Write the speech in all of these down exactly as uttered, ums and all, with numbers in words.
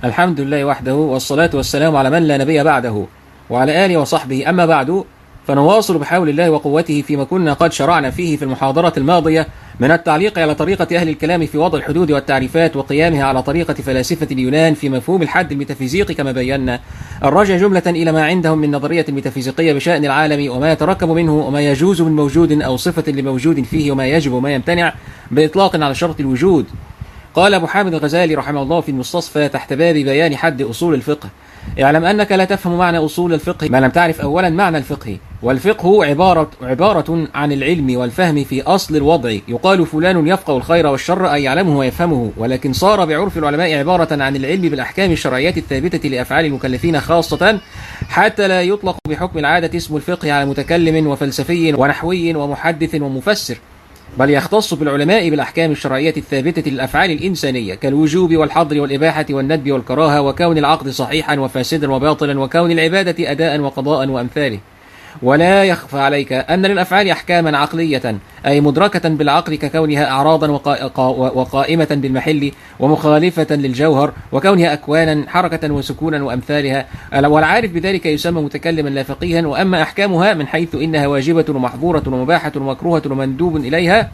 الحمد لله وحده، والصلاة والسلام على من لا نبي بعده وعلى آله وصحبه. أما بعد، فنواصل بحول الله وقوته فيما كنا قد شرعنا فيه في المحاضرة الماضية من التعليق على طريقة أهل الكلام في وضع الحدود والتعريفات، وقيامها على طريقة فلاسفة اليونان في مفهوم الحد الميتافيزيقي كما بينا. الرجع جملة إلى ما عندهم من نظرية الميتافيزيقية بشأن العالم وما يتركب منه وما يجوز من موجود أو صفة لموجود فيه وما يجب وما يمتنع بإطلاق على شرط الوجود. قال أبو حامد الغزالي رحمه الله في المستصفى تحت باب بيان حد أصول الفقه: اعلم أنك لا تفهم معنى أصول الفقه ما لم تعرف أولا معنى الفقه. والفقه عبارة, عبارة عن العلم والفهم في أصل الوضع. يقال فلان يفقه الخير والشر أي يعلمه ويفهمه، ولكن صار بعرف العلماء عبارة عن العلم بالأحكام الشرعية الثابتة لأفعال المكلفين خاصة، حتى لا يطلق بحكم العادة اسم الفقه على متكلم وفلسفي ونحوي ومحدث ومفسر، بل يختص بالعلماء بالأحكام الشرعية الثابتة للأفعال الإنسانية كالوجوب والحظر والإباحة والندب والكراهة، وكون العقد صحيحا وفاسدا وباطلا، وكون العبادة أداء وقضاء وأمثاله. ولا يخفى عليك أن للأفعال أحكاما عقلية أي مدركة بالعقل، ككونها أعراضا وقائمة بالمحل ومخالفة للجوهر، وكونها أكوانا حركة وسكونا وأمثالها. والعارف بذلك يسمى متكلما لا فقيها. وأما أحكامها من حيث إنها واجبة ومحظورة ومباحة ومكروهة ومندوب إليها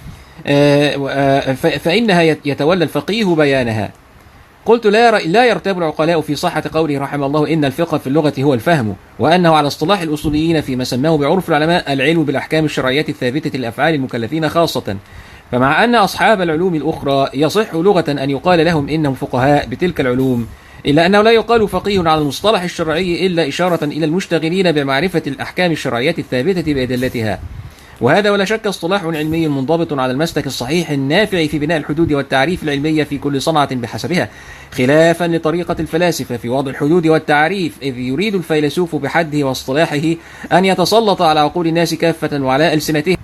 فإنها يتولى الفقيه بيانها. قلت لا لا يرتاب العقلاء في صحة قوله رحمه الله إن الفقه في اللغة هو الفهم، وأنه على اصطلاح الأصوليين فيما سماه بعرف العلماء العلم بالأحكام الشرعية الثابتة للأفعال المكلفين خاصة. فمع أن أصحاب العلوم الأخرى يصح لغة أن يقال لهم إنهم فقهاء بتلك العلوم، إلا أنه لا يقال فقيه على المصطلح الشرعي إلا إشارة إلى المشتغلين بمعرفة الأحكام الشرعية الثابتة بأدلتها. وهذا ولا شك اصطلاح علمي منضبط على المسلك الصحيح النافع في بناء الحدود والتعريف العلمية في كل صنعة بحسبها، خلافا لطريقة الفلاسفة في وضع الحدود والتعريف، إذ يريد الفيلسوف بحده واصطلاحه أن يتسلط على عقول الناس كافة وعلى ألسنتهم،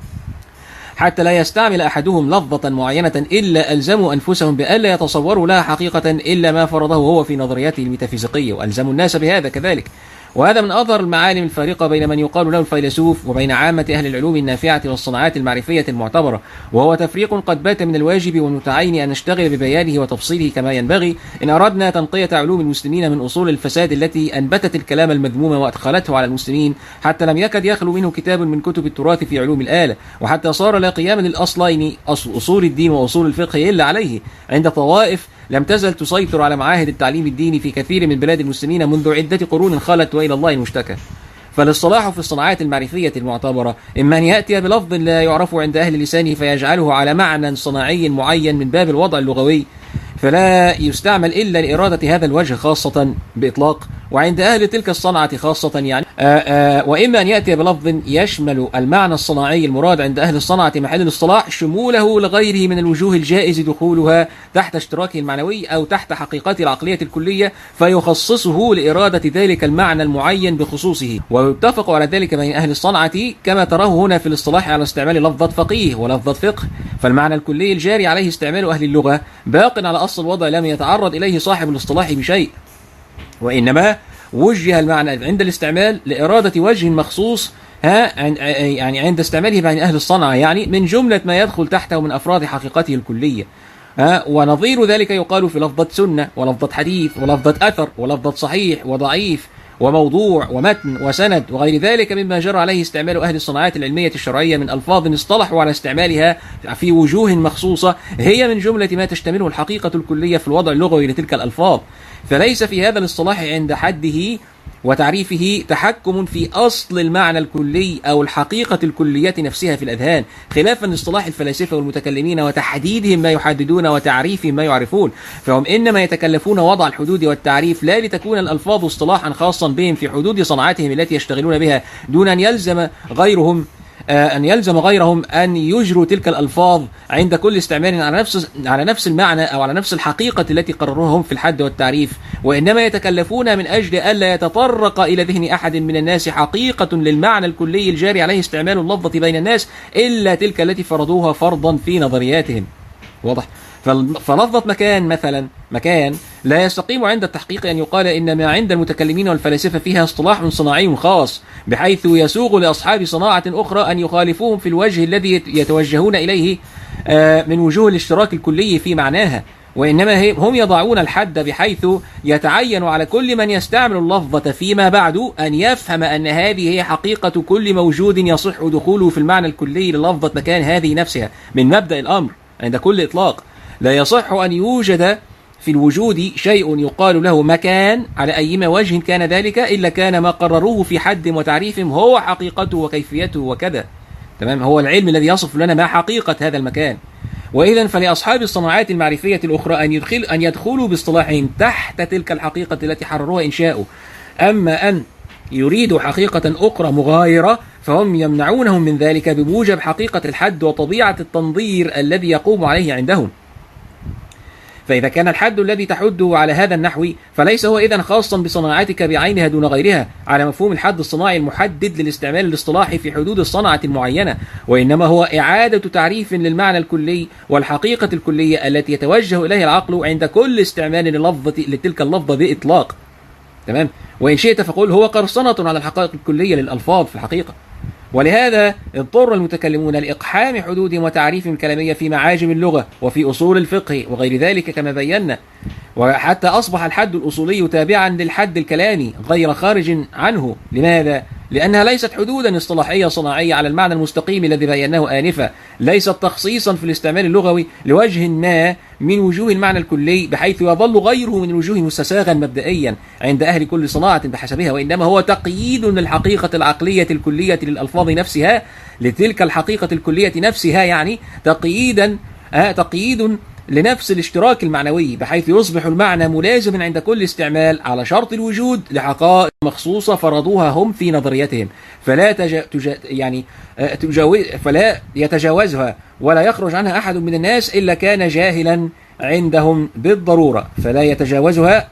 حتى لا يستعمل أحدهم لفظة معينة إلا ألزموا أنفسهم بألا يتصوروا لها حقيقة إلا ما فرضه هو في نظرياته الميتافيزيقية، وألزموا الناس بهذا كذلك. وهذا من أظهر المعالم الفارقة بين من يقال له الفيلسوف وبين عامة أهل العلوم النافعة والصناعات المعرفية المعتبرة، وهو تفريق قد بات من الواجب والمتعين أن نشتغل ببيانه وتفصيله كما ينبغي إن أردنا تنقية علوم المسلمين من أصول الفساد التي أنبتت الكلام المذموم وأدخلته على المسلمين، حتى لم يكد يخلو منه كتاب من كتب التراث في علوم الآلة، وحتى صار لا قيام للأصلين أصول الدين وأصول الفقه إلا عليه عند طوائف لم تزل تسيطر على معاهد التعليم الديني في كثير من بلاد المسلمين منذ عدة قرون خلت وإلى الله المشتكى. فالاصطلاح في الصناعات المعرفية المعتبرة إما أن يأتي بلفظ لا يعرف عند أهل لسانه فيجعله على معنى صناعي معين من باب الوضع اللغوي، فلا يستعمل إلا لإرادة هذا الوجه خاصة بإطلاق، وعند أهل تلك الصنعة خاصة يعني آآ آآ وإما أن يأتي بلفظ يشمل المعنى الصناعي المراد عند أهل الصنعة محل الاصطلاح شموله لغيره من الوجوه الجائز دخولها تحت اشتراكه المعنوي أو تحت حقيقته العقلية الكلية، فيخصصه لإرادة ذلك المعنى المعين بخصوصه. ويتفق على ذلك بين أهل الصنعة كما تراه هنا في الاصطلاح على استعمال لفظة فقيه ولفظة فقه. فالمعنى الكلي الجاري عليه استعمال أهل اللغة باق على أصل الوضع لم يتعرض إليه صاحب الاصطلاح بشيء، وإنما وجه المعنى عند الاستعمال لإرادة وجه مخصوص ها يعني عند استعماله بين أهل الصنعة، يعني من جملة ما يدخل تحته من أفراد حقيقته الكلية. ها ونظير ذلك يقال في لفظة سنة ولفظة حديث ولفظة أثر ولفظة صحيح وضعيف وموضوع ومتن وسند وغير ذلك مما جرى عليه استعمال أهل الصناعات العلمية الشرعية من ألفاظ اصطلحوا على استعمالها في وجوه مخصوصة هي من جملة ما تشتمله الحقيقة الكلية في الوضع اللغوي لتلك الألفاظ. فليس في هذا الاصطلاح عند حده وتعريفه تحكم في أصل المعنى الكلي أو الحقيقة الكلية نفسها في الأذهان، خلافا لاصطلاح الفلاسفة والمتكلمين وتحديدهم ما يحددون وتعريفهم ما يعرفون، فهم إنما يتكلفون وضع الحدود والتعريف لا لتكون الألفاظ اصطلاحا خاصا بهم في حدود صنعاتهم التي يشتغلون بها، دون أن يلزم غيرهم أن يلزم غيرهم أن يجروا تلك الألفاظ عند كل استعمال على نفس على نفس المعنى أو على نفس الحقيقة التي قرروها هم في الحد والتعريف، وإنما يتكلفون من أجل ألا يتطرق إلى ذهن أحد من الناس حقيقة للمعنى الكلي الجاري عليه استعمال اللفظة بين الناس إلا تلك التي فرضوها فرضا في نظرياتهم. واضح؟ فلفظة مكان مثلا مكان لا يستقيم عند التحقيق أن يقال إن ما عند المتكلمين والفلاسفة فيها اصطلاح صناعي خاص، بحيث يسوغ لأصحاب صناعة أخرى أن يخالفوهم في الوجه الذي يتوجهون إليه من وجوه الاشتراك الكلي في معناها، وإنما هم يضعون الحد بحيث يتعين على كل من يستعمل اللفظة فيما بعد أن يفهم أن هذه هي حقيقة كل موجود يصح دخوله في المعنى الكلي للفظة مكان هذه نفسها. من مبدأ الأمر عند كل إطلاق لا يصح أن يوجد في الوجود شيء يقال له مكان على أيما وجه كان ذلك إلا كان ما قرروه في حد وتعريفهم هو حقيقته وكيفيته وكذا. تمام، هو العلم الذي يصف لنا ما حقيقة هذا المكان. وإذا فلأصحاب الصناعات المعرفية الأخرى أن يدخل أن يدخلوا باصطلاحهم تحت تلك الحقيقة التي حرروها إن شاءوا. أما أن يريدوا حقيقة أخرى مغايرة فهم يمنعونهم من ذلك بموجب حقيقة الحد وطبيعة التنظير الذي يقوم عليه عندهم. فإذا كان الحد الذي تحده على هذا النحو فليس هو إذن خاصا بصناعتك بعينها دون غيرها على مفهوم الحد الصناعي المحدد للاستعمال الاصطلاحي في حدود الصنعة المعينة، وإنما هو إعادة تعريف للمعنى الكلي والحقيقة الكلية التي يتوجه إليها العقل عند كل استعمال للفظة لتلك اللفظة بإطلاق. تمام، وإن شئت فقل هو قرصنة على الحقائق الكلية للألفاظ في الحقيقة. ولهذا اضطر المتكلمون لإقحام حدودهم وتعريفهم الكلامية في معاجم اللغة وفي أصول الفقه وغير ذلك كما بينا، وحتى أصبح الحد الأصولي تابعا للحد الكلامي غير خارج عنه. لماذا؟ لأنها ليست حدودا اصطلاحية صناعية على المعنى المستقيم الذي بيناه آنفا، ليست تخصيصا في الاستعمال اللغوي لوجه ما من وجوه المعنى الكلي بحيث يظل غيره من الوجوه مستساغا مبدئيا عند أهل كل صناعة بحسبها، وإنما هو تقييد للحقيقة العقلية الكلية للألفاظ نفسها لتلك الحقيقة الكلية نفسها، يعني تقييدا آه تقييد لنفس الاشتراك المعنوي بحيث يصبح المعنى ملازما عند كل استعمال على شرط الوجود لحقائق مخصوصة فرضوها هم في نظريتهم، فلا تج... تج... يعني تجاوز... فلا يتجاوزها ولا يخرج عنها أحد من الناس إلا كان جاهلا عندهم بالضرورة، فلا يتجاوزها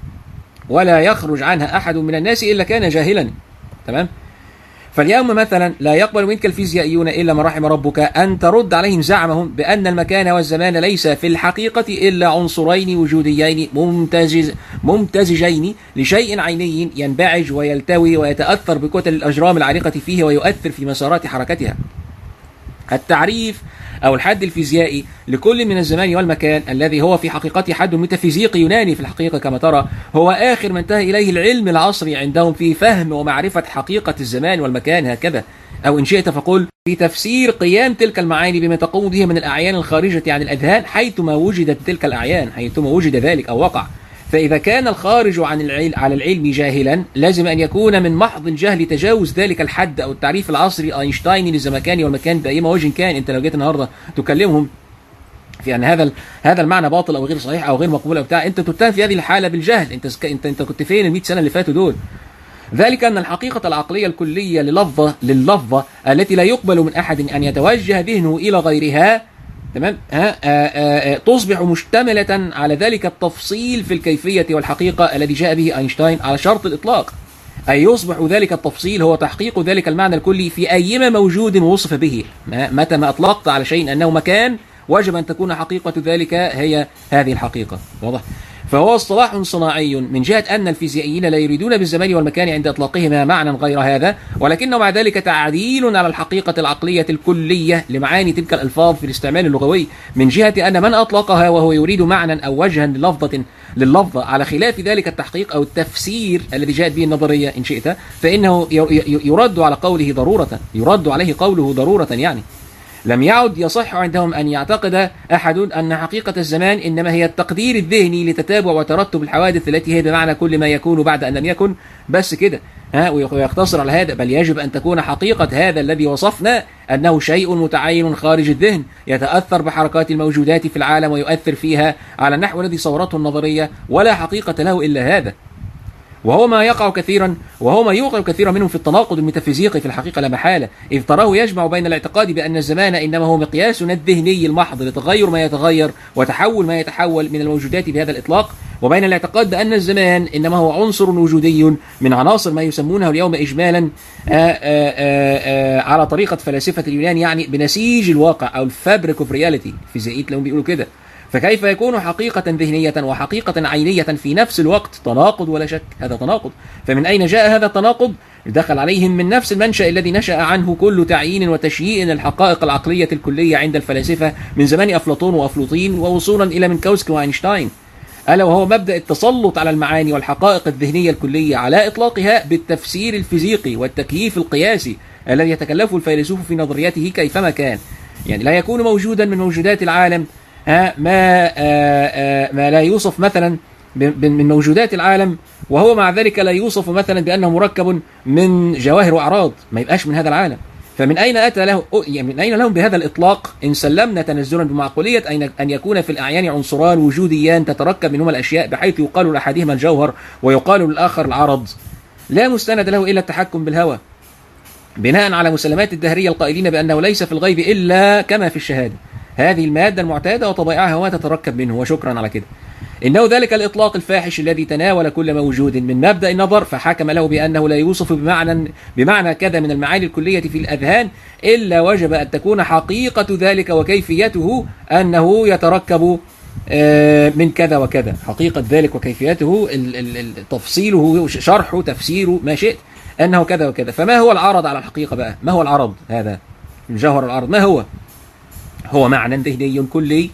ولا يخرج عنها أحد من الناس إلا كان جاهلا. تمام. فاليوم مثلا لا يقبل منك الفيزيائيون إلا ما رحم ربك أن ترد عليهم زعمهم بأن المكان والزمان ليس في الحقيقة إلا عنصرين وجوديين ممتزج ممتزجين لشيء عيني ينبعج ويلتوي ويتأثر بكتل الأجرام العالقة فيه ويؤثر في مسارات حركتها. التعريف أو الحد الفيزيائي لكل من الزمان والمكان الذي هو في حقيقته حد ميتافيزيقي يوناني في الحقيقة كما ترى هو آخر ما انتهى إليه العلم العصري عندهم في فهم ومعرفة حقيقة الزمان والمكان هكذا، أو إن شئت فقل في تفسير قيام تلك المعاني بما تقوم به من الأعيان الخارجة عن الأذهان حيثما وجدت تلك الأعيان، حيثما وجد ذلك أو وقع. فإذا كان الخارج عن العلم على العلم جاهلا لازم أن يكون من محض الجهل تجاوز ذلك الحد أو التعريف العصري أينشتايني للزمكان والمكان بأي وجه كان. أنت لو جيت النهارده تكلمهم في أن هذا هذا المعنى باطل أو غير صحيح أو غير مقبول أو بتاع، أنت تتهم في هذه الحالة بالجهل. أنت أنت أنت كنت فين المئة سنة اللي فاتوا دول؟ ذلك أن الحقيقة العقلية الكلية للفظة لللفظة التي لا يقبل من أحد أن يتوجه ذهنه إلى غيرها، تمام، ها آآ آآ تصبح مشتملة على ذلك التفصيل في الكيفية والحقيقة الذي جاء به أينشتاين على شرط الإطلاق، أي يصبح ذلك التفصيل هو تحقيق ذلك المعنى الكلي في أيما موجود وصف به. متى ما أطلقت على شيء أنه مكان وجب أن تكون حقيقة ذلك هي هذه الحقيقة. واضح؟ فهو اصطلاح صناعي من جهة أن الفيزيائيين لا يريدون بالزمان والمكان عند إطلاقهما معنى غير هذا، ولكنه مع ذلك تعديل على الحقيقة العقلية الكلية لمعاني تلك الألفاظ في الاستعمال اللغوي، من جهة أن من أطلقها وهو يريد معنى أو وجها للفظة لللفظة على خلاف ذلك التحقيق أو التفسير الذي جاءت به النظرية إن شئت، فإنه يرد على قوله ضرورة، يرد عليه قوله ضرورة. يعني لم يعد يصح عندهم أن يعتقد أحد أن حقيقة الزمان إنما هي التقدير الذهني لتتابع وترتب الحوادث التي هي بمعنى كل ما يكون بعد أن لم يكن، بس كده ها، ويقتصر على هذا. بل يجب أن تكون حقيقة هذا الذي وصفنا أنه شيء متعين خارج الذهن يتأثر بحركات الموجودات في العالم ويؤثر فيها على النحو الذي صورته النظرية، ولا حقيقة له إلا هذا. وهو ما يقع كثيرا وهو ما يوقع كثيرا منهم في التناقض الميتافيزيقي في الحقيقة لا محالة، إذ تراه يجمع بين الاعتقاد بأن الزمان إنما هو مقياسنا الذهني المحض لتغير ما يتغير وتحول ما يتحول من الموجودات بهذا الإطلاق، وبين الاعتقاد بأن الزمان إنما هو عنصر وجودي من عناصر ما يسمونه اليوم إجمالا آآ آآ على طريقة فلاسفة اليونان، يعني بنسيج الواقع أو الفابريك اوف رياليتي، الفيزيائيين لهم بيقولوا كده. فكيف يكون حقيقة ذهنية وحقيقة عينية في نفس الوقت؟ تناقض ولا شك، هذا تناقض. فمن أين جاء هذا التناقض؟ دخل عليهم من نفس المنشأ الذي نشأ عنه كل تعيين وتشييء الحقائق العقلية الكلية عند الفلاسفة من زمان أفلاطون وأفلوطين ووصولا إلى منكوسكي وأينشتاين، ألا وهو مبدأ التسلط على المعاني والحقائق الذهنية الكلية على إطلاقها بالتفسير الفيزيقي والتكييف القياسي الذي يتكلفه الفيلسوف في نظريته كيفما كان. يعني لا يكون موجودا من موجودات العالم ما ما لا يوصف مثلا من موجودات العالم وهو مع ذلك لا يوصف مثلا بأنه مركب من جواهر وأعراض، ما يبقاش من هذا العالم. فمن أين أتى له يعني من أين لهم بهذا الإطلاق إن سلمنا تنزلا بمعقولية أن يكون في الأعيان عنصران وجوديان تتركب منهما الأشياء بحيث يقال لأحدهما الجوهر ويقال للآخر العرض، لا مستند له إلا التحكم بالهوى بناء على مسلمات الدهرية القائلين بأنه ليس في الغيب إلا كما في الشهادة، هذه المادة المعتادة وطبائعها وتتركب منه وشكرا على كده. إنه ذلك الإطلاق الفاحش الذي تناول كل موجود من مبدأ النظر فحكم له بأنه لا يوصف بمعنى بمعنى كذا من المعاني الكلية في الأذهان إلا وجب أن تكون حقيقة ذلك وكيفيته أنه يتركب من كذا وكذا، حقيقة ذلك وكيفيته تفصيله شرحه تفسيره ما شئت أنه كذا وكذا. فما هو العرض على الحقيقة بقى؟ ما هو العرض هذا؟ جوهر العرض ما هو؟ هو معنى ذهني كلي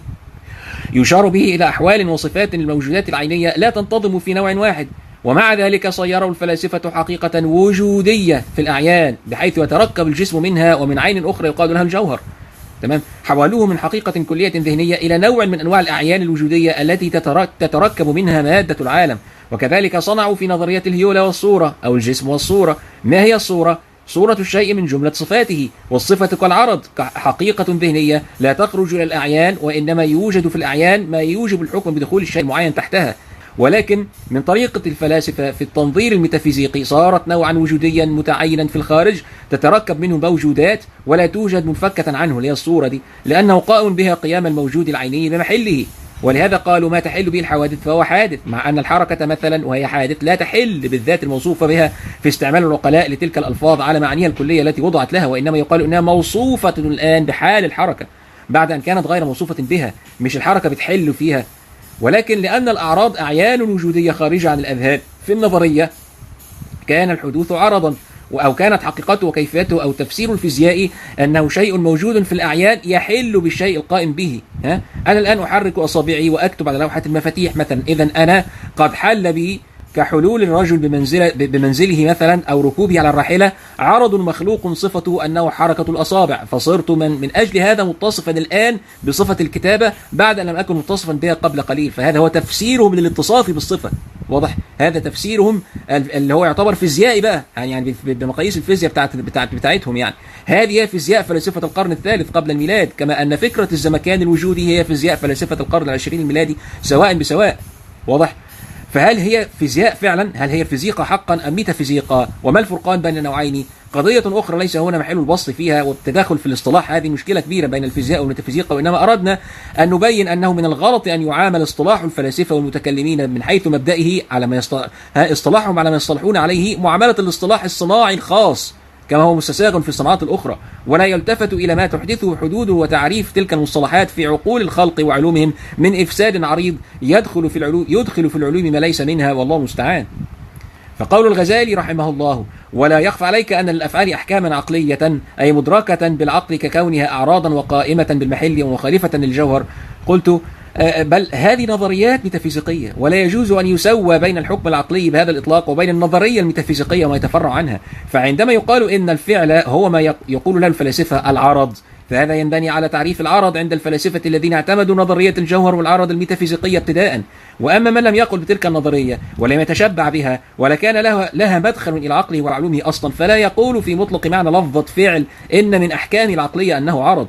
يشار به إلى أحوال وصفات الموجودات العينية لا تنتظم في نوع واحد، ومع ذلك صيروا الفلاسفة حقيقة وجودية في الأعيان بحيث يتركب الجسم منها ومن عين أخرى يقال لها الجوهر. تمام؟ حولوه من حقيقة كلية ذهنية إلى نوع من أنواع الأعيان الوجودية التي تتركب منها مادة العالم. وكذلك صنعوا في نظرية الهيولة والصورة أو الجسم والصورة. ما هي الصورة؟ صورة الشيء من جملة صفاته، والصفة كالعرض حقيقة ذهنية لا تخرج إلى الأعيان، وإنما يوجد في الأعيان ما يوجب الحكم بدخول الشيء المعين تحتها. ولكن من طريقة الفلاسفة في التنظير الميتافيزيقي صارت نوعا وجوديا متعينا في الخارج تتركب منه موجودات ولا توجد منفكة عنه اللي هي الصورة دي، لأنه قائم بها قيام الموجود العيني بمحله. ولهذا قالوا ما تحل به الحوادث فهو حادث، مع أن الحركة مثلا وهي حادث لا تحل بالذات الموصوفة بها في استعمال العقلاء لتلك الألفاظ على معانيها الكلية التي وضعت لها، وإنما يقال إنها موصوفة الآن بحال الحركة بعد أن كانت غير موصوفة بها، مش الحركة بتحل فيها. ولكن لأن الأعراض أعيان وجودية خارجة عن الأذهان في النظرية كان الحدوث عرضا، أو كانت حقيقته وكيفيته أو تفسير الفيزيائي أنه شيء موجود في الأعيان يحل بالشيء القائم به. ها؟ أنا الآن أحرك أصابعي وأكتب على لوحة المفاتيح مثلا، إذن أنا قد حل بي كحلول الرجل بمنزله, بمنزله مثلا أو ركوبه على الراحلة عرض مخلوق صفته أنه حركة الأصابع، فصرت من, من أجل هذا متصفا الآن بصفة الكتابة بعد أن لم أكن متصفا بها قبل قليل. فهذا هو تفسيرهم للاتصاف بالصفة. واضح؟ هذا تفسيرهم اللي هو يعتبر فيزيائي بقى، يعني بمقاييس الفيزياء بتاعت بتاعت بتاعتهم. يعني هذه هي فيزياء فلسفة القرن الثالث قبل الميلاد، كما أن فكرة الزمكان الوجودي هي فيزياء فلسفة القرن العشرين الميلادي سواء بسواء. واضح؟ فهل هي فيزياء فعلا؟ هل هي الفيزيقا حقا أم ميتافيزيقا؟ وما الفرقان بين النوعين؟ قضية أخرى ليس هنا محل البسط فيها والتداخل في الاصطلاح، هذه مشكلة كبيرة بين الفيزياء والميتافيزيقا، وإنما أردنا أن نبين أنه من الغلط أن يعامل اصطلاح الفلاسفة والمتكلمين من حيث مبدئه على ما يصطلح اصطلاحهم على ما يصطلحون عليه معاملة الاصطلاح الصناعي الخاص كما هو مستساغ في الصناعات الأخرى، ولا يلتفت إلى ما تحدثه حدوده وتعريف تلك المصطلحات في عقول الخلق وعلومهم من إفساد عريض يدخل في العلوم يدخل في العلوم ما ليس منها، والله المستعان. فقول الغزالي رحمه الله: ولا يخفى عليك أن للأفعال أحكاما عقلية أي مدركة بالعقل ككونها أعراضا وقائمة بالمحل ومخالفة للجوهر. قلت بل هذه نظريات ميتافيزيقية، ولا يجوز أن يسوى بين الحكم العقلي بهذا الإطلاق وبين النظرية الميتافيزيقية وما يتفرع عنها. فعندما يقال إن الفعل هو ما يقول له الفلاسفة العرض، فهذا ينبني على تعريف العرض عند الفلاسفة الذين اعتمدوا نظرية الجوهر والعرض الميتافيزيقية ابتداء. وأما من لم يقل بتلك النظرية ولم يتشبع بها ولا كان لها, لها مدخل إلى عقله وعلومه أصلا، فلا يقول في مطلق معنى لفظة فعل إن من أحكام العقلية أنه عرض،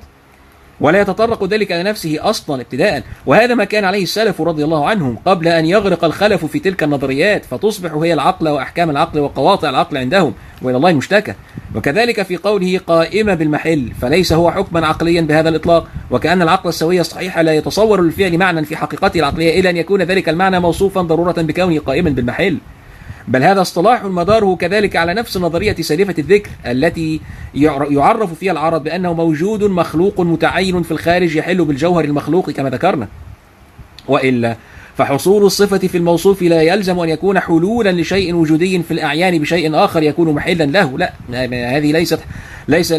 ولا يتطرق ذلك إلى نفسه أصلا ابتداء. وهذا ما كان عليه السلف رضي الله عنهم قبل أن يغرق الخلف في تلك النظريات فتصبح هي العقل وأحكام العقل وقواطع العقل عندهم، وإلى الله المشتكى. وكذلك في قوله قائمة بالمحل، فليس هو حكما عقليا بهذا الإطلاق، وكأن العقل السوي الصحيح لا يتصور للفعل معنى في حقيقته العقلية إلا أن يكون ذلك المعنى موصوفا ضرورة بكونه قائما بالمحل. بل هذا اصطلاح مداره كذلك على نفس نظرية سالفة الذكر التي يعرف فيها العرض بأنه موجود مخلوق متعين في الخارج يحل بالجوهر المخلوق كما ذكرنا. وإلا فحصول الصفة في الموصوف لا يلزم أن يكون حلولا لشيء وجودي في الأعيان بشيء آخر يكون محلا له. لا، هذه ليست ليس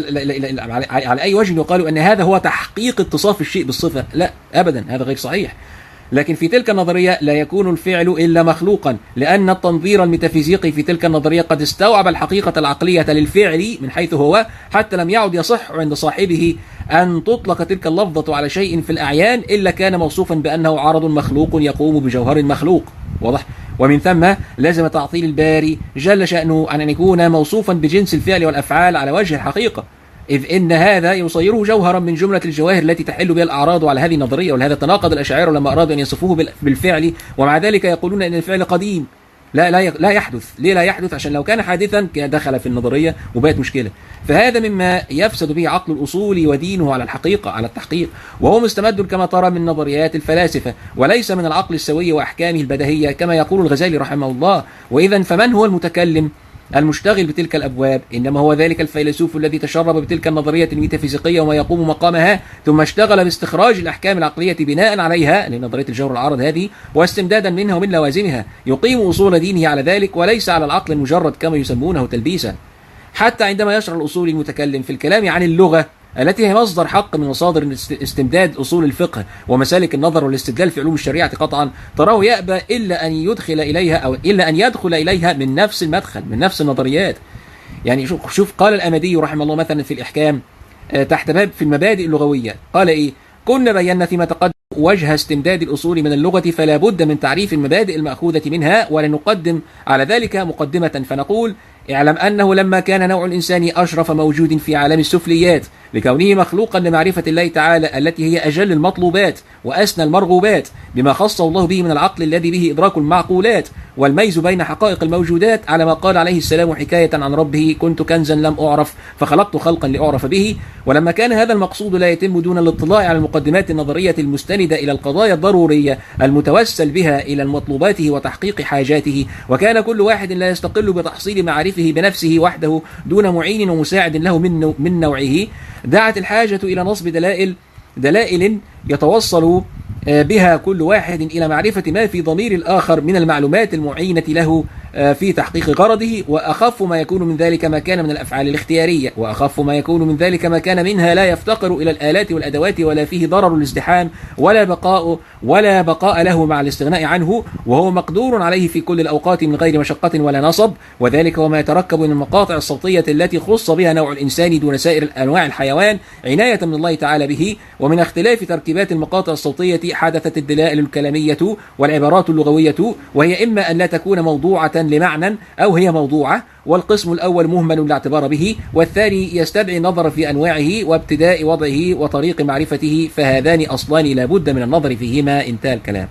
على أي وجه يقال أن هذا هو تحقيق اتصاف الشيء بالصفة. لا أبدا، هذا غير صحيح. لكن في تلك النظرية لا يكون الفعل إلا مخلوقا، لأن التنظير الميتافيزيقي في تلك النظرية قد استوعب الحقيقة العقلية للفعل من حيث هو، حتى لم يعد يصح عند صاحبه أن تطلق تلك اللفظة على شيء في الأعيان إلا كان موصوفا بأنه عرض مخلوق يقوم بجوهر مخلوق. واضح؟ ومن ثم لازم تعطيل الباري جل شأنه أن يكون موصوفا بجنس الفعل والأفعال على وجه الحقيقة، إذ إن هذا يصيره جوهرا من جملة الجواهر التي تحل بها الأعراض على هذه النظرية. ولهذا تناقض الأشاعرة لما أرادوا أن يصفوه بالفعل، ومع ذلك يقولون أن الفعل قديم. لا لا لا يحدث. ليه لا يحدث؟ عشان لو كان حادثا كان دخل في النظرية وبقت مشكلة. فهذا مما يفسد به عقل الأصول ودينه على الحقيقة، على التحقيق، وهو مستمد كما ترى من نظريات الفلاسفة وليس من العقل السوي وأحكامه البديهية كما يقول الغزالي رحمه الله. وإذا فمن هو المتكلم المشتغل بتلك الأبواب؟ إنما هو ذلك الفيلسوف الذي تشرب بتلك النظرية الميتافيزيقية وما يقوم مقامها، ثم اشتغل باستخراج الأحكام العقلية بناء عليها لنظرية الجوهر العارض هذه واستمدادا منها ومن لوازمها، يقيم أصول دينه على ذلك وليس على العقل المجرد كما يسمونه تلبيسا. حتى عندما يشرع الأصول المتكلم في الكلام عن اللغة التي هي مصدر حق من مصادر استمداد أصول الفقه ومسالك النظر والاستدلال في علوم الشريعة قطعا، تراه يأبى إلا أن يدخل إليها أو إلا أن يدخل إليها من نفس المدخل، من نفس النظريات. يعني شوف, شوف قال الأمدي رحمه الله مثلا في الإحكام تحت باب في المبادئ اللغوية، قال إيه؟ كنا بينا فيما تقدم وجه استمداد الأصول من اللغة، فلا بد من تعريف المبادئ المأخوذة منها، ولنقدم على ذلك مقدمة فنقول: اعلم أنه لما كان نوع الإنسان أشرف موجود في عالم السفليات لكونه مخلوقا لمعرفة الله تعالى التي هي أجل المطلوبات وأسنى المرغوبات، بما خصه الله به من العقل الذي به إدراك المعقولات والميز بين حقائق الموجودات، على ما قال عليه السلام حكاية عن ربه: كنت كنزا لم أعرف فخلقت خلقا لأعرف به. ولما كان هذا المقصود لا يتم دون الاطلاع على المقدمات النظرية المستندة إلى القضايا الضرورية المتوسل بها إلى مطلوباته وتحقيق حاجاته، وكان كل واحد لا يستقل بتحصيل معارفه بنفسه وحده دون معين ومساعد له من من نوعه، دعت الحاجة إلى نصب دلائل دلائل يتوصل بها كل واحد إلى معرفة ما في ضمير الآخر من المعلومات المعينة له في تحقيق غرضه. وأخف ما يكون من ذلك ما كان من الأفعال الاختيارية، وأخف ما يكون من ذلك ما كان منها لا يفتقر إلى الآلات والأدوات ولا فيه ضرر الازدحام ولا بقاء ولا بقاء له مع الاستغناء عنه، وهو مقدور عليه في كل الأوقات من غير مشقة ولا نصب. وذلك وما يتركب من المقاطع الصوتية التي خص بها نوع الإنسان دون سائر أنواع الحيوان عناية من الله تعالى به. ومن اختلاف تركيبات المقاطع الصوتية حدثت الدلائل الكلامية والعبارات اللغوية، وهي إما أن لا تكون موضوعة لمعنى أو هي موضوعة، والقسم الأول مهمل لا اعتبار به، والثاني يستدعي النظر في أنواعه وابتداء وضعه وطريق معرفته، فهذان أصلان لا بد من النظر فيهما. انتهى الكلام.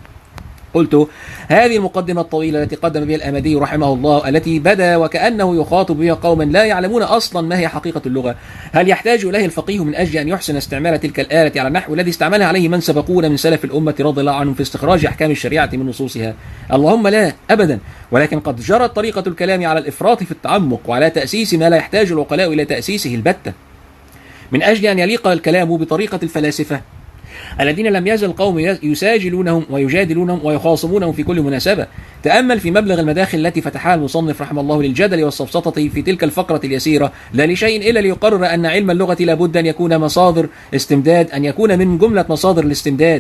قلت: هذه المقدمة الطويلة التي قدم بها الأمدي رحمه الله، التي بدا وكأنه يخاطب بها قوما لا يعلمون أصلا ما هي حقيقة اللغة، هل يحتاج إليه الفقيه من أجل أن يحسن استعمال تلك الآلة على النحو الذي استعملها عليه من سبقونا من سلف الأمة رضي الله عنهم في استخراج أحكام الشريعة من نصوصها؟ اللهم لا أبدا، ولكن قد جرت طريقة الكلام على الإفراط في التعمق وعلى تأسيس ما لا يحتاج العقلاء إلى تأسيسه البتة، من أجل أن يليق الكلام بطريقة الفلاسفة الذين لم يزل القوم يساجلونهم ويجادلونهم ويخاصمونهم في كل مناسبة. تأمل في مبلغ المداخل التي فتحها المصنف رحمه الله للجدل والسفسطة في تلك الفقرة اليسيرة، لا لشيء إلا ليقرر أن علم اللغة لابد أن يكون مصادر استمداد، أن يكون من جملة مصادر الاستمداد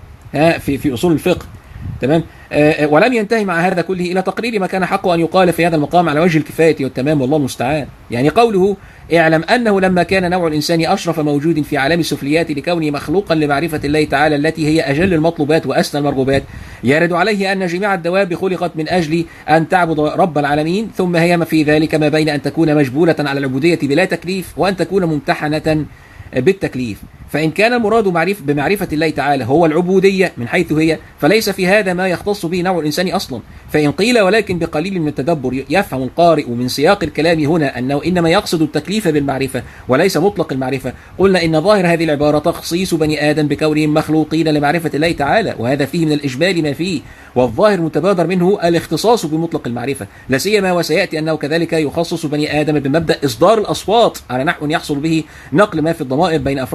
في في أصول الفقه. تمام. آه ولم ينتهي مع هذا كله إلى تقرير ما كان حقه أن يقال في هذا المقام على وجه الكفاية والتمام، والله المستعان. يعني قوله: اعلم أنه لما كان نوع الإنسان أشرف موجود في عالم السفليات لكونه مخلوقا لمعرفة الله تعالى التي هي أجل المطلوبات وأسنى المرغوبات، يرد عليه أن جميع الدواب خلقت من أجل أن تعبد رب العالمين، ثم هي ما في ذلك ما بين أن تكون مجبولة على العبودية بلا تكليف وأن تكون ممتحنة بالتكليف. فإن كان المراد معرف بمعرفة الله تعالى هو العبودية من حيث هي، فليس في هذا ما يختص به نوع الإنسان أصلا. فإن قيل ولكن بقليل من التدبر يفهم القارئ من سياق الكلام هنا أنه إنما يقصد التكليف بالمعرفة وليس مطلق المعرفة، قلنا إن ظاهر هذه العبارة تخصيص بني آدم بكونهم مخلوقين لمعرفة الله تعالى، وهذا فيه من الإجمال ما فيه، والظاهر متبادر منه الاختصاص بمطلق المعرفة، لا سيما وسيأتي أنه كذلك يخصص بني آدم بمبدأ إصدار الأصوات على نحو يحصل به نقل ما في الضمائر بين أفراد النوع،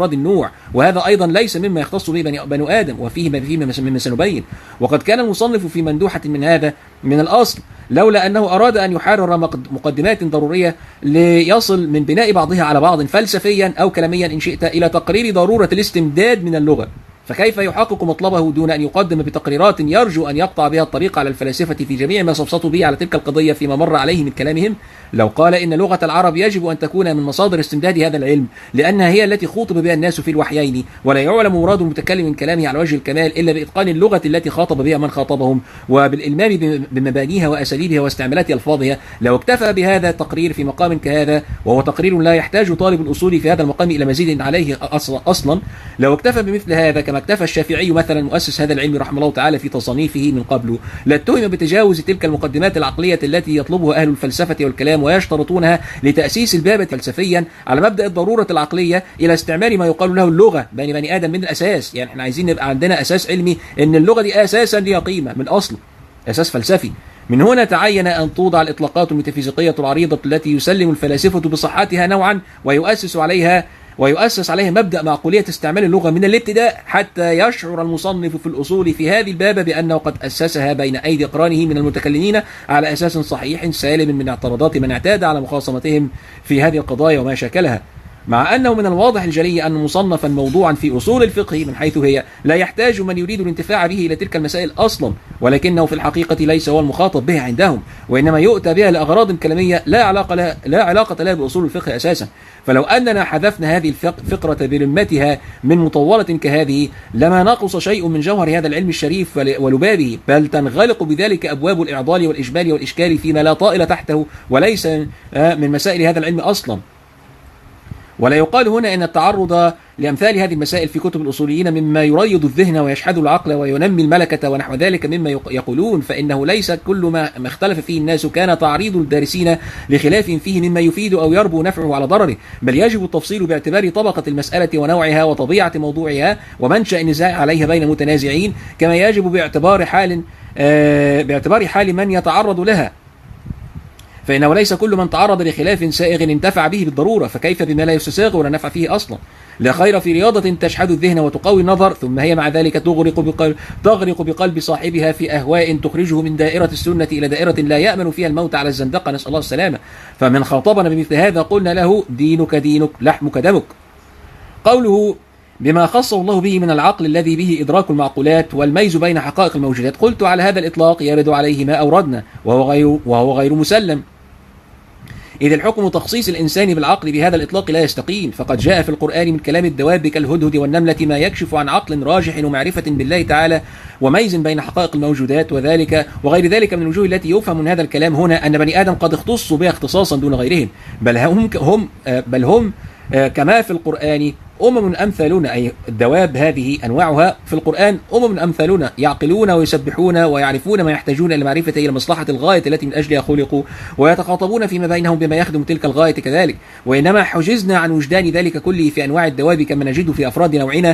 النوع، وهذا أيضا ليس مما يختص به بنو آدم، وفيه مما سنبين. وقد كان المصنف في مندوحة من هذا من الأصل، لولا أنه أراد أن يحرر مقدمات ضرورية ليصل من بناء بعضها على بعض فلسفيا أو كلاميا إن شئت إلى تقرير ضرورة الاستمداد من اللغة. فكيف يحقق مطلبه دون أن يقدم بتقريرات يرجو أن يقطع بها الطريق على الفلاسفة في جميع ما صفصتوا به على تلك القضية فيما مر عليه من كلامهم؟ لو قال إن لغة العرب يجب أن تكون من مصادر استمداد هذا العلم لأنها هي التي خوطب بها الناس في الوحيين، ولا يعلم مراد المتكلم من كلامه على وجه الكمال إلا بإتقان اللغة التي خاطب بها من خاطبهم، وبالإلمام بمبانيها وأساليبها واستعمالات ألفاظها، لو اكتفى بهذا التقرير في مقام كهذا، وهو تقرير لا يحتاج طالب الأصول في هذا المقام إلى مزيد عليه أصلا، لو اكتفى بمثل هذا كما اكتفى الشافعي مثلا مؤسس هذا العلم رحمه الله تعالى في تصانيفه من قبله، لاتهم بتجاوز تلك المقدمات العقلية التي يطلبها أهل الفلسفة والكلام ويشترطونها لتأسيس الباب فلسفيا على مبدأ الضرورة العقلية إلى استعمال ما يقال له اللغة بين بني آدم من الأساس. يعني احنا عايزين نبقى عندنا أساس علمي إن اللغة دي أساسا ليها قيمة من أصل، أساس فلسفي. من هنا تعين أن توضع الإطلاقات الميتافيزيقية العريضة التي يسلم الفلاسفة بصحتها نوعا ويؤسس عليها ويؤسس عليه مبدأ معقولية استعمال اللغة من الابتداء، حتى يشعر المصنف في الأصول في هذه الباب بأنه قد أسسها بين أيدي أقرانه من المتكلمين على أساس صحيح سالم من اعتراضات من اعتاد على مخاصمتهم في هذه القضايا وما شاكلها. مع أنه من الواضح الجلي أن مصنفا موضوعا في أصول الفقه من حيث هي لا يحتاج من يريد الانتفاع به إلى تلك المسائل أصلا، ولكنه في الحقيقة ليس هو المخاطب به عندهم، وإنما يؤتى بها لأغراض كلامية لا علاقة لها, لا علاقة لها بأصول الفقه أساسا. فلو أننا حذفنا هذه الفقرة برمتها من مطولة كهذه لما نقص شيء من جوهر هذا العلم الشريف ولبابه، بل تنغلق بذلك أبواب الإعضال والإجمال والإشكال فيما لا طائل تحته وليس من مسائل هذا العلم أصلا. ولا يقال هنا أن التعرض لأمثال هذه المسائل في كتب الأصوليين مما يريض الذهن ويشحذ العقل وينمي الملكة ونحو ذلك مما يقولون، فإنه ليس كل ما اختلف فيه الناس كان تعريض الدارسين لخلاف فيه مما يفيد أو يربو نفعه على ضرره، بل يجب التفصيل باعتبار طبقة المسألة ونوعها وطبيعة موضوعها ومنشأ النزاع عليها بين متنازعين، كما يجب باعتبار حال آه باعتبار حال من يتعرض لها، فإنه ليس كل من تعرض لخلاف سائغ انتفع به بالضرورة، فكيف بما لا يستساغ ولا نفع فيه أصلا؟ لا خير في رياضة تشحذ الذهن وتقوي النظر ثم هي مع ذلك تغرق بقلب, تغرق بقلب صاحبها في أهواء تخرجه من دائرة السنة إلى دائرة لا يأمن فيها الموت على الزندقة، نسأل الله السلامة. فمن خاطبنا بمثل هذا قلنا له دينك دينك لحمك دمك. قوله بما خصه الله به من العقل الذي به إدراك المعقولات والميز بين حقائق الموجودات، قلت على هذا الإطلاق يرد عليه ما أوردنا وهو غير, وهو غير مسلم، إذ الحكم تخصيص الإنسان بالعقل بهذا الإطلاق لا يستقيم، فقد جاء في القرآن من كلام الدواب كالهدهد والنملة ما يكشف عن عقل راجح ومعرفة بالله تعالى وميز بين حقائق الموجودات وذلك وغير ذلك من الوجوه التي يفهم من هذا الكلام هنا أن بني آدم قد اختصوا بها اختصاصا دون غيرهم، بل هم هم بل هم كما في القرآن أمم أمثالنا، أي الدواب هذه أنواعها في القرآن أمم أمثالنا يعقلون ويسبحون ويعرفون ما يحتاجون إلى معرفة إلى مصلحة الغاية التي من أجلها خلقوا، ويتخاطبون فيما بينهم بما يخدم تلك الغاية كذلك. وإنما حجزنا عن وجدان ذلك كله في أنواع الدواب كما نجد في أفراد نوعنا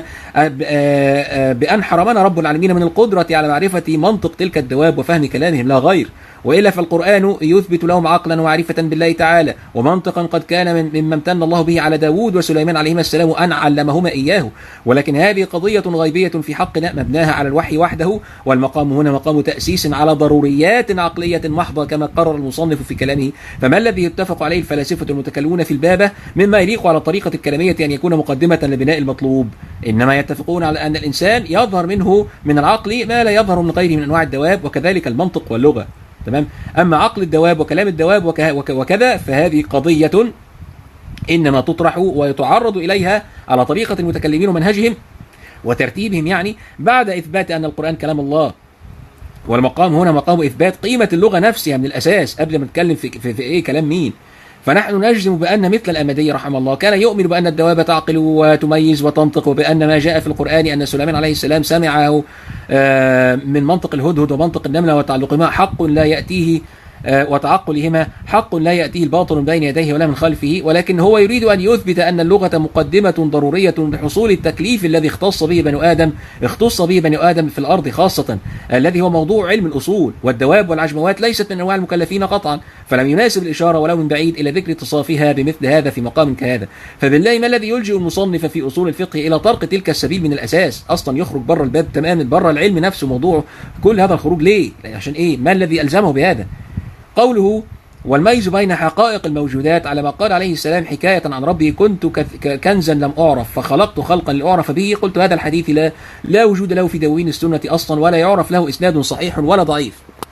بأن حرمنا رب العالمين من القدرة على معرفة منطق تلك الدواب وفهم كلامهم لا غير، وإلا فالقرآن يثبت لهم عقلا ومعرفة بالله تعالى ومنطقا قد كان مما امتن الله به على داود وسليمان عليهما السلام أن علمهما إياه، ولكن هذه قضية غيبية في حقنا مبناها على الوحي وحده، والمقام هنا مقام تأسيس على ضروريات عقلية محضة كما قرر المصنف في كلامه. فما الذي يتفق عليه الفلاسفة المتكلمون في الباب مما يليق على الطريقة الكلامية أن يكون مقدمة لبناء المطلوب؟ إنما يتفقون على أن الإنسان يظهر منه من العقل ما لا يظهر من غيره من أنواع الدواب، وكذلك المنطق واللغة. تمام. أما عقل الدواب وكلام الدواب وكذا فهذه قضية إنما تطرح ويتعرض إليها على طريقة المتكلمين ومنهجهم وترتيبهم، يعني بعد إثبات أن القرآن كلام الله. والمقام هنا مقام إثبات قيمة اللغة نفسها من الأساس قبل ما نتكلم في, في, في إيه كلام مين. فنحن نجزم بأن مثل الأمدي رحمه الله كان يؤمن بأن الدواب تعقل وتميز وتنطق، وبأن ما جاء في القرآن أن سليمان عليه السلام سمعه من منطق الهدهد ومنطق النملة وتعلقهما حق لا يأتيه وتعقلهما حق لا يأتيه الباطل من بين يديه ولا من خلفه، ولكن هو يريد أن يثبت أن اللغة مقدمة ضرورية لحصول التكليف الذي اختص به بنو آدم اختص به بنو آدم في الأرض خاصة، الذي هو موضوع علم الأصول. والدواب والعجموات ليست من أنواع المكلفين قطعا، فلم يناسب الإشارة ولو من بعيد إلى ذكر اتصافها بمثل هذا في مقام كهذا. فبالله ما الذي يلجئ المصنف في أصول الفقه إلى طرق تلك السبيل من الأساس؟ أصلا يخرج بره الباب تماما، بره العلم نفسه موضوعه. كل هذا الخروج ليه؟ عشان إيه؟ ما الذي ألزمه بهذا؟ قوله والميز بين حقائق الموجودات على ما قال عليه السلام حكاية عن ربه كنت كنزا لم أعرف فخلقت خلقا لأعرف به. قلت هذا الحديث لا, لا وجود له في دواوين السنة أصلا، ولا يعرف له إسناد صحيح ولا ضعيف.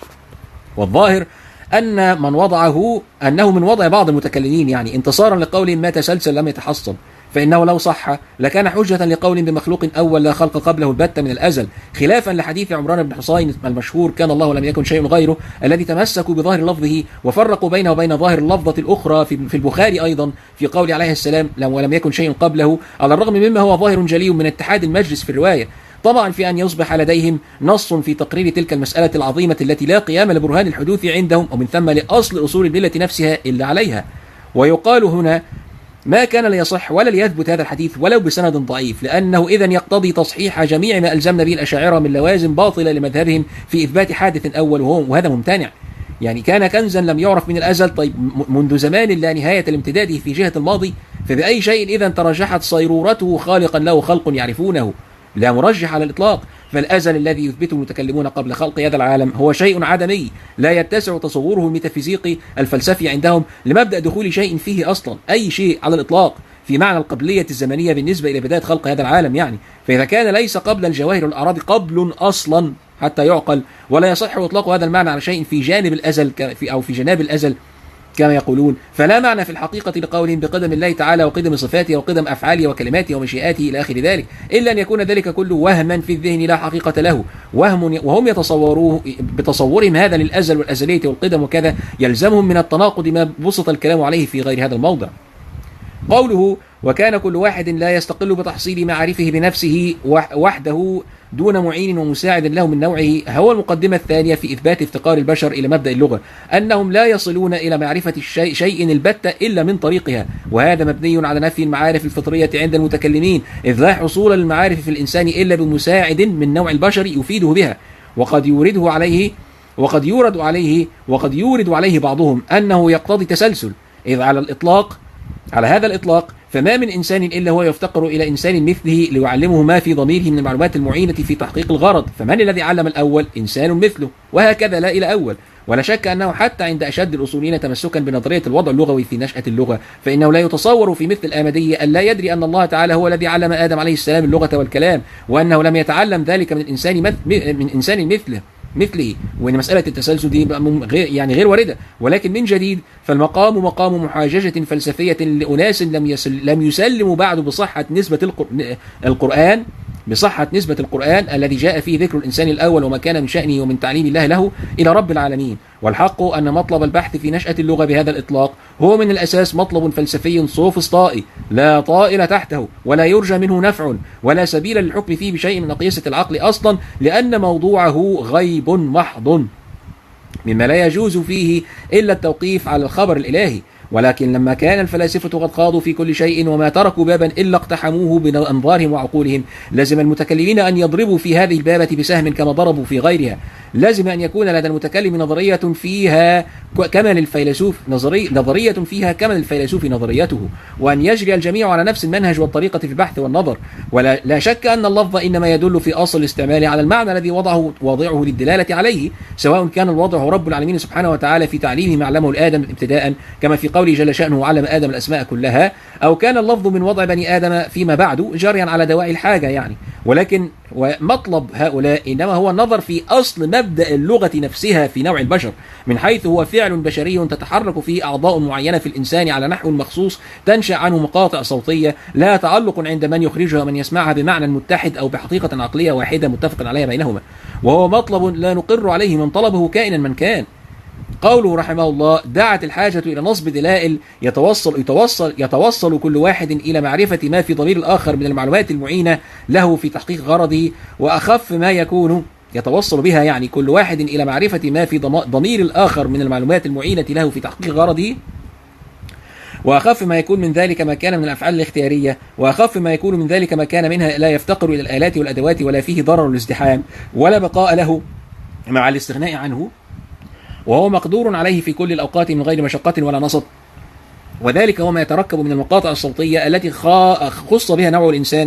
والظاهر أن من وضعه أنه من وضع بعض المتكلمين، يعني انتصارا لقول ما تسلسل لم يتحصل، فإنه لو صح لكان حجة لقول بمخلوق أول لا خلق قبله البتة من الأزل، خلافا لحديث عمران بن حصين المشهور كان الله لم يكن شيء غيره، الذي تمسكوا بظاهر لفظه وفرقوا بينه وبين ظاهر اللفظة الأخرى في البخاري أيضا في قول عليه السلام ولم يكن شيء قبله، على الرغم مما هو ظاهر جلي من اتحاد المجلس في الرواية، طبعا في أن يصبح لديهم نص في تقرير تلك المسألة العظيمة التي لا قيام لبرهان الحدوث عندهم، ومن ثم لأصل أصول الملة نفسها إلا عليها. ويقال هنا ما كان ليصح ولا ليثبت هذا الحديث ولو بسند ضعيف، لأنه إذن يقتضي تصحيح جميع ما ألزمنا به الأشاعرة من لوازم باطلة لمذهبهم في إثبات حادث أول، وهذا ممتنع. يعني كان كنزا لم يعرف من الأزل، طيب منذ زمان لا نهاية لامتداده في جهة الماضي، فبأي شيء إذن ترجحت صيرورته خالقا له خلق يعرفونه؟ لا مرجح على الإطلاق. فالأزل الذي يثبته المتكلمون قبل خلق هذا العالم هو شيء عدمي لا يتسع تصوره الميتافيزيقي الفلسفي عندهم لمبدأ دخول شيء فيه أصلا، أي شيء على الإطلاق في معنى القبلية الزمنية بالنسبة إلى بداية خلق هذا العالم. يعني فإذا كان ليس قبل الجواهر والأراضي قبل أصلا حتى يعقل، ولا يصح إطلاق هذا المعنى على شيء في جانب الأزل في أو في جناب الأزل كما يقولون، فلا معنى في الحقيقة لقولهم بقدم الله تعالى وقدم صفاته وقدم أفعاله وكلماته ومشيئاته إلى آخر ذلك، إلا أن يكون ذلك كله وهما في الذهن لا حقيقة له، وهم وهم يتصوروه بتصورهم هذا للأزل والأزلية والقدم وكذا، يلزمهم من التناقض ما بسط الكلام عليه في غير هذا الموضع. قوله وكان كل واحد لا يستقل بتحصيل معارفه بنفسه وحده دون معين ومساعد له من نوعه، هو المقدمة الثانية في إثبات افتقار البشر إلى مبدأ اللغة، أنهم لا يصلون إلى معرفة الشيء شيء البتة إلا من طريقها، وهذا مبني على نفي المعارف الفطرية عند المتكلمين، إذ لا حصول للمعارف في الإنسان إلا بمساعد من نوع البشر يفيده بها، وقد يورده عليه وقد يورد عليه وقد يورد عليه بعضهم أنه يقتضي تسلسل، إذ على الإطلاق على هذا الإطلاق فما من إنسان إلا هو يفتقر إلى إنسان مثله ليعلمه ما في ضميره من المعلومات المعينة في تحقيق الغرض، فمن الذي علم الأول؟ إنسان مثله، وهكذا لا إلى أول. ولا شك أنه حتى عند أشد الأصوليين تمسكا بنظرية الوضع اللغوي في نشأة اللغة، فإنه لا يتصور في مثل الآمدية أن لا يدري أن الله تعالى هو الذي علم آدم عليه السلام اللغة والكلام، وأنه لم يتعلم ذلك من الإنسان من إنسان مثله مثله وإن مسألة التسلسل دي غير يعني غير واردة. ولكن من جديد فالمقام مقام محاججة فلسفية لأناس لم يسل لم يسلموا بعد بصحة نسبة القرآن بصحة نسبة القرآن الذي جاء فيه ذكر الإنسان الأول وما كان من شأنه ومن تعليم الله له إلى رب العالمين. والحق أن مطلب البحث في نشأة اللغة بهذا الإطلاق هو من الأساس مطلب فلسفي سوفسطائي لا طائل تحته ولا يرجى منه نفع ولا سبيل للحكم فيه بشيء من أقيسة العقل أصلا، لأن موضوعه غيب محض مما لا يجوز فيه إلا التوقيف على الخبر الإلهي. ولكن لما كان الفلاسفة قد خاضوا في كل شيء وما تركوا بابا إلا اقتحموه بأنظارهم وعقولهم، لازم المتكلمين أن يضربوا في هذه البابة بسهم كما ضربوا في غيرها. لازم أن يكون لدى المتكلم نظرية فيها كما للفيلسوف نظري نظرية فيها كما للفيلسوف نظريته، وأن يجري الجميع على نفس المنهج والطريقة في البحث والنظر. ولا لا شك أن اللفظ إنما يدل في أصل الاستعمال على المعنى الذي وضعه واضعه للدلالة عليه، سواء كان الوضع هو رب العالمين سبحانه وتعالى في تعليمه ما علمه لآدم ابتداء كما في قوله جل شأنه وعلم آدم الأسماء كلها، أو كان اللفظ من وضع بني آدم فيما بعد جريا على دواعي الحاجة يعني. ولكن ومطلب هؤلاء إنما هو النظر في أصل مبدأ اللغة نفسها في نوع البشر، من حيث هو فعل بشري تتحرك فيه أعضاء معينة في الإنسان على نحو مخصوص تنشأ عنه مقاطع صوتية لا تعلق عند من يخرجها ومن يسمعها بمعنى متحد أو بحقيقة عقلية واحدة متفق عليها بينهما، وهو مطلب لا نقر عليه من طلبه كائنا من كان. قوله رحمه الله دعت الحاجة إلى نصب دلائل يتوصل يتوصل يتوصل كل واحد إلى معرفة ما في ضمير الآخر من المعلومات المعينة له في تحقيق غرضه، وأخف ما يكون يتوصل بها يعني كل واحد إلى معرفة ما في ضمير الآخر من المعلومات المعينة له في تحقيق غرضه. وأخف ما يكون من ذلك ما كان من الأفعال الاختيارية، وأخف ما يكون من ذلك ما كان منها لا يفتقر إلى الآلات والأدوات ولا فيه ضرر الازدحام ولا بقاء له مع الاستغناء عنه، وهو مقدور عليه في كل الأوقات من غير مشقة ولا نصب. وذلك هو ما يتركب من المقاطع الصوتية التي خص بها نوع الإنسان